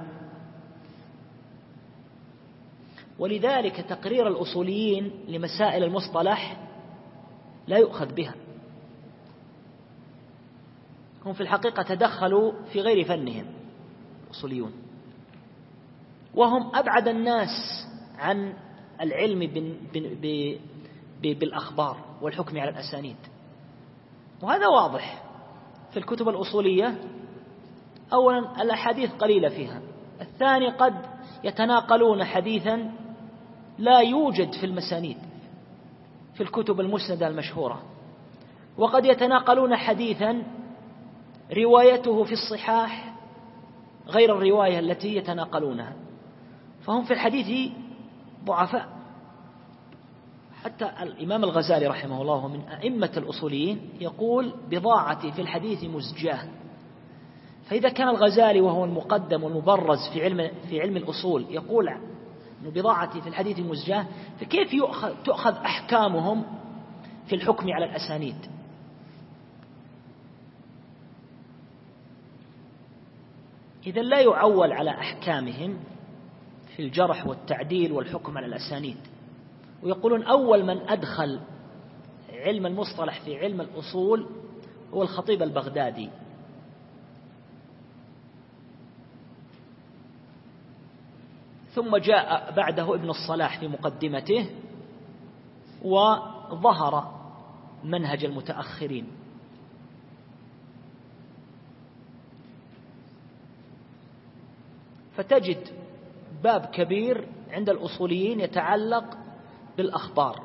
ولذلك تقرير الأصوليين لمسائل المصطلح لا يؤخذ بها، هم في الحقيقة تدخلوا في غير فنهم الأصوليون، وهم أبعد الناس عن العلم بالأخبار والحكم على الأسانيد. وهذا واضح في الكتب الأصولية. أولا الأحاديث قليلة فيها، الثاني قد يتناقلون حديثا لا يوجد في المسانيد في الكتب المسندة المشهورة، وقد يتناقلون حديثا روايته في الصحاح غير الرواية التي يتناقلونها، فهم في الحديث ضعفاء. حتى الإمام الغزالي رحمه الله من أئمة الأصوليين يقول بضاعتي في الحديث مزجاه. فإذا كان الغزالي وهو المقدم والمبرز في علم الأصول يقول بضاعتي في الحديث مزجاه، فكيف تؤخذ أحكامهم في الحكم على الأسانيد؟ إذا لا يعول على أحكامهم في الجرح والتعديل والحكم على الأسانيد. ويقولون أول من أدخل علم المصطلح في علم الأصول هو الخطيب البغدادي، ثم جاء بعده ابن الصلاح في مقدمته، وظهر منهج المتأخرين. فتجد باب كبير عند الأصوليين يتعلق بالأخبار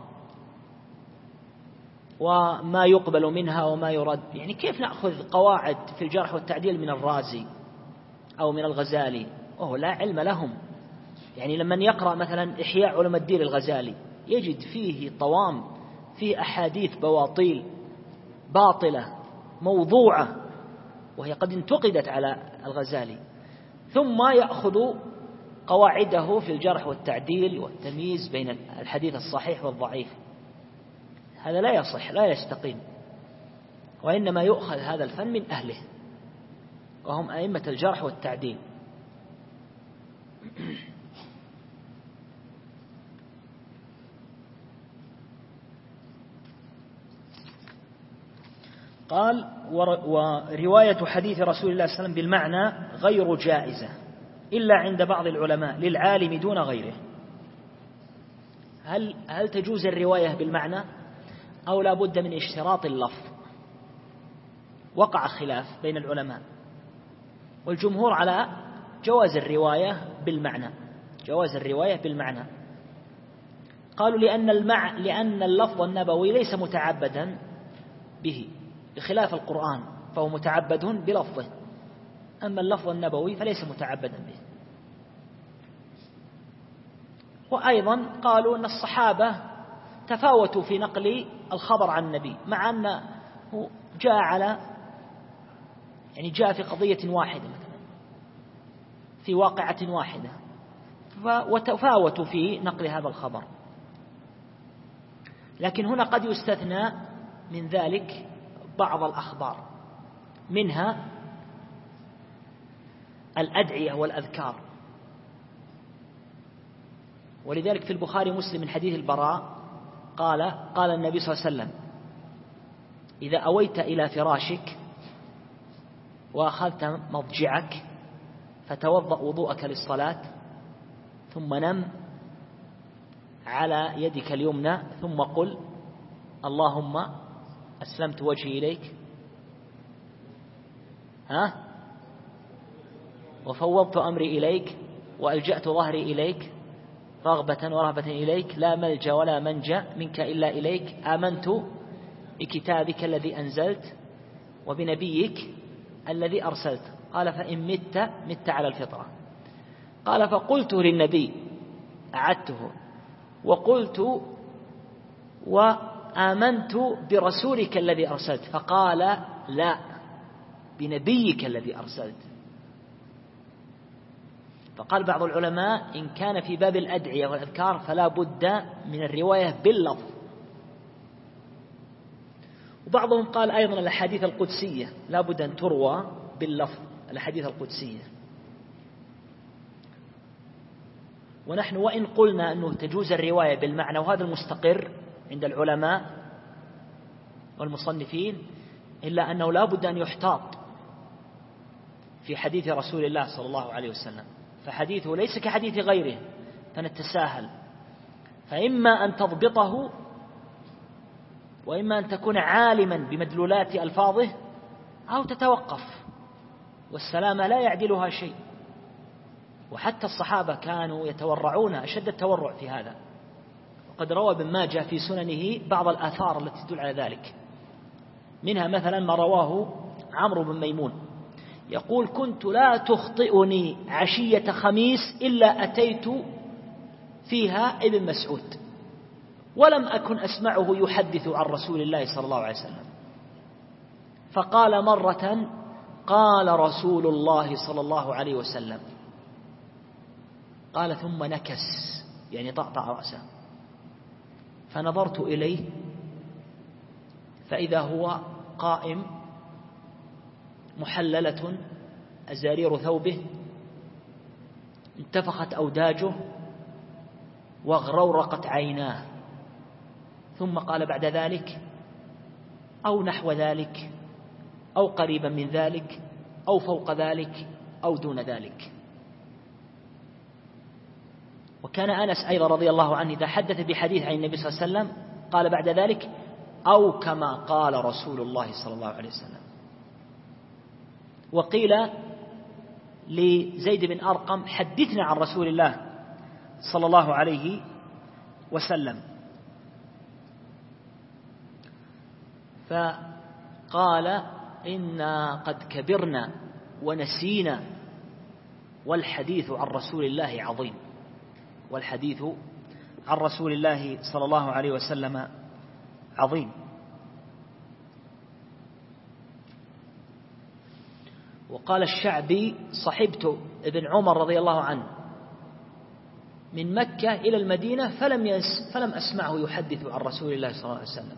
وما يقبل منها وما يرد. يعني كيف نأخذ قواعد في الجرح والتعديل من الرازي أو من الغزالي وهو لا علم لهم؟ يعني لمن يقرأ مثلا إحياء علوم الدين الغزالي يجد فيه طوام، فيه أحاديث بواطيل باطلة موضوعة وهي قد انتقدت على الغزالي، ثم يأخذ قواعده في الجرح والتعديل والتمييز بين الحديث الصحيح والضعيف. هذا لا يصح، لا يستقيم، وإنما يؤخذ هذا الفن من أهله وهم أئمة الجرح والتعديل. قال: ورواية حديث رسول الله صلى الله عليه وسلم بالمعنى غير جائزة إلا عند بعض العلماء للعالم دون غيره. هل تجوز الرواية بالمعنى أو لا بد من اشتراط اللفظ؟ وقع خلاف بين العلماء، والجمهور على جواز الرواية بالمعنى، جواز الرواية بالمعنى. قالوا لأن اللفظ النبوي ليس متعبدا به بخلاف القرآن فهو متعبد بلفظه، أما اللفظ النبوي فليس متعبدا به. وأيضا قالوا أن الصحابة تفاوتوا في نقل الخبر عن النبي، مع أنه جاء في قضية واحدة مثلا في واقعة واحدة، وتفاوتوا في نقل هذا الخبر. لكن هنا قد يستثنى من ذلك بعض الأخبار، منها الأدعية والأذكار. ولذلك في البخاري ومسلم من حديث البراء قال النبي صلى الله عليه وسلم: إذا أويت إلى فراشك وأخذت مضجعك فتوضأ وضوءك للصلاة ثم نم على يدك اليمنى ثم قل: اللهم أسلمت وجهي إليك وفوضت أمري إليك وألجأت ظهري إليك رغبة ورهبة إليك لا ملجأ ولا منجأ منك إلا إليك، آمنت بكتابك الذي أنزلت وبنبيك الذي أرسلت. قال: فإن مت على الفطرة. قال: فقلت للنبي، أعدته وقلت وآمنت برسولك الذي أرسلت. فقال: لا، بنبيك الذي أرسلت. فقال بعض العلماء: إن كان في باب الأدعية والأذكار فلا بد من الرواية باللفظ. وبعضهم قال أيضا الأحاديث القدسية لا بد أن تروى باللفظ، الأحاديث القدسية. ونحن وإن قلنا أنه تجوز الرواية بالمعنى، وهذا المستقر عند العلماء والمصنفين، إلا أنه لا بد أن يحتاط في حديث رسول الله صلى الله عليه وسلم، فحديثه ليس كحديث غيره فنتساهل، فإما أن تضبطه وإما أن تكون عالما بمدلولات ألفاظه أو تتوقف، والسلامة لا يعدلها شيء. وحتى الصحابة كانوا يتورعون أشد التورع في هذا، وقد روى ابن ماجه في سننه بعض الآثار التي تدل على ذلك. منها مثلا ما رواه عمرو بن ميمون يقول: كنت لا تخطئني عشية خميس إلا أتيت فيها ابن مسعود، ولم أكن أسمعه يحدث عن رسول الله صلى الله عليه وسلم. فقال مرة: قال رسول الله صلى الله عليه وسلم. قال ثم نكس، يعني طأطأ رأسه، فنظرت إليه فإذا هو قائم محللة أزارير ثوبه، انتفخت أوداجه واغرورقت عيناه، ثم قال بعد ذلك: أو نحو ذلك أو قريبا من ذلك أو فوق ذلك أو دون ذلك. وكان أنس أيضا رضي الله عنه إذا حدث بحديث عن النبي صلى الله عليه وسلم قال بعد ذلك أو كما قال رسول الله صلى الله عليه وسلم. وقيل لزيد بن أرقم حدثنا عن رسول الله صلى الله عليه وسلم، فقال إنا قد كبرنا ونسينا والحديث عن رسول الله عظيم، والحديث عن رسول الله صلى الله عليه وسلم عظيم. وقال الشعبي صحبت ابن عمر رضي الله عنه من مكة إلى المدينة فلم أسمعه يحدث عن رسول الله صلى الله عليه وسلم.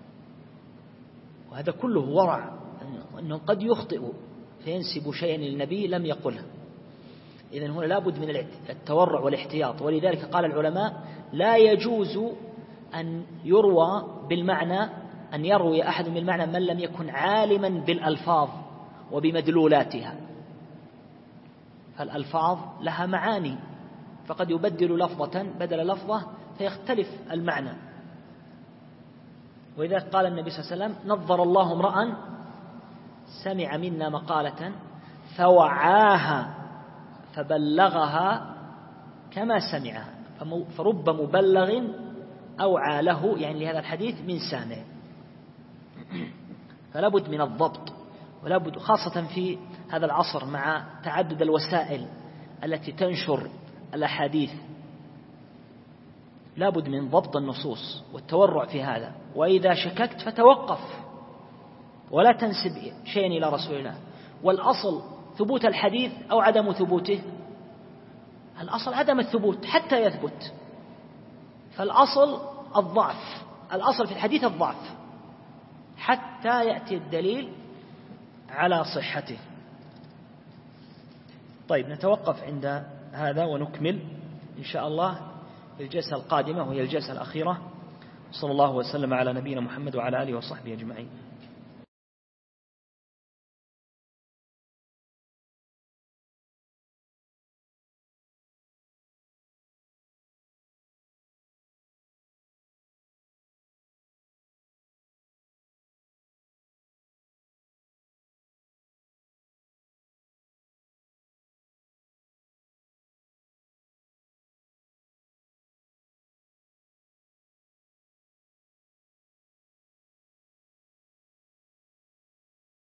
وهذا كله ورع، أنه قد يخطئ فينسب شيئا للنبي لم يقله. إذن هنا لابد من التورع والاحتياط. ولذلك قال العلماء لا يجوز أن يروى بالمعنى، أن يروي أحد بالمعنى من لم يكن عالما بالألفاظ وبمدلولاتها، فالألفاظ لها معاني، فقد يبدل لفظة بدل لفظة فيختلف المعنى. وإذا قال النبي صلى الله عليه وسلم نظر الله امرأ سمع منا مقالة فوعاها فبلغها كما سمعها، فرب مبلغ أوعى له، يعني لهذا الحديث من سامع. فلا بد من الضبط، ولا بد خاصة في هذا العصر مع تعدد الوسائل التي تنشر الأحاديث، لا بد من ضبط النصوص والتورع في هذا. وإذا شككت فتوقف ولا تنسب شيئا إلى رسول الله. والأصل ثبوت الحديث أو عدم ثبوته؟ الأصل عدم الثبوت حتى يثبت، فالأصل الضعف، الأصل في الحديث الضعف حتى يأتي الدليل على صحته. طيب نتوقف عند هذا ونكمل إن شاء الله في الجلسة القادمة وهي الجلسة الأخيرة. صلى الله وسلم على نبينا محمد وعلى آله وصحبه أجمعين.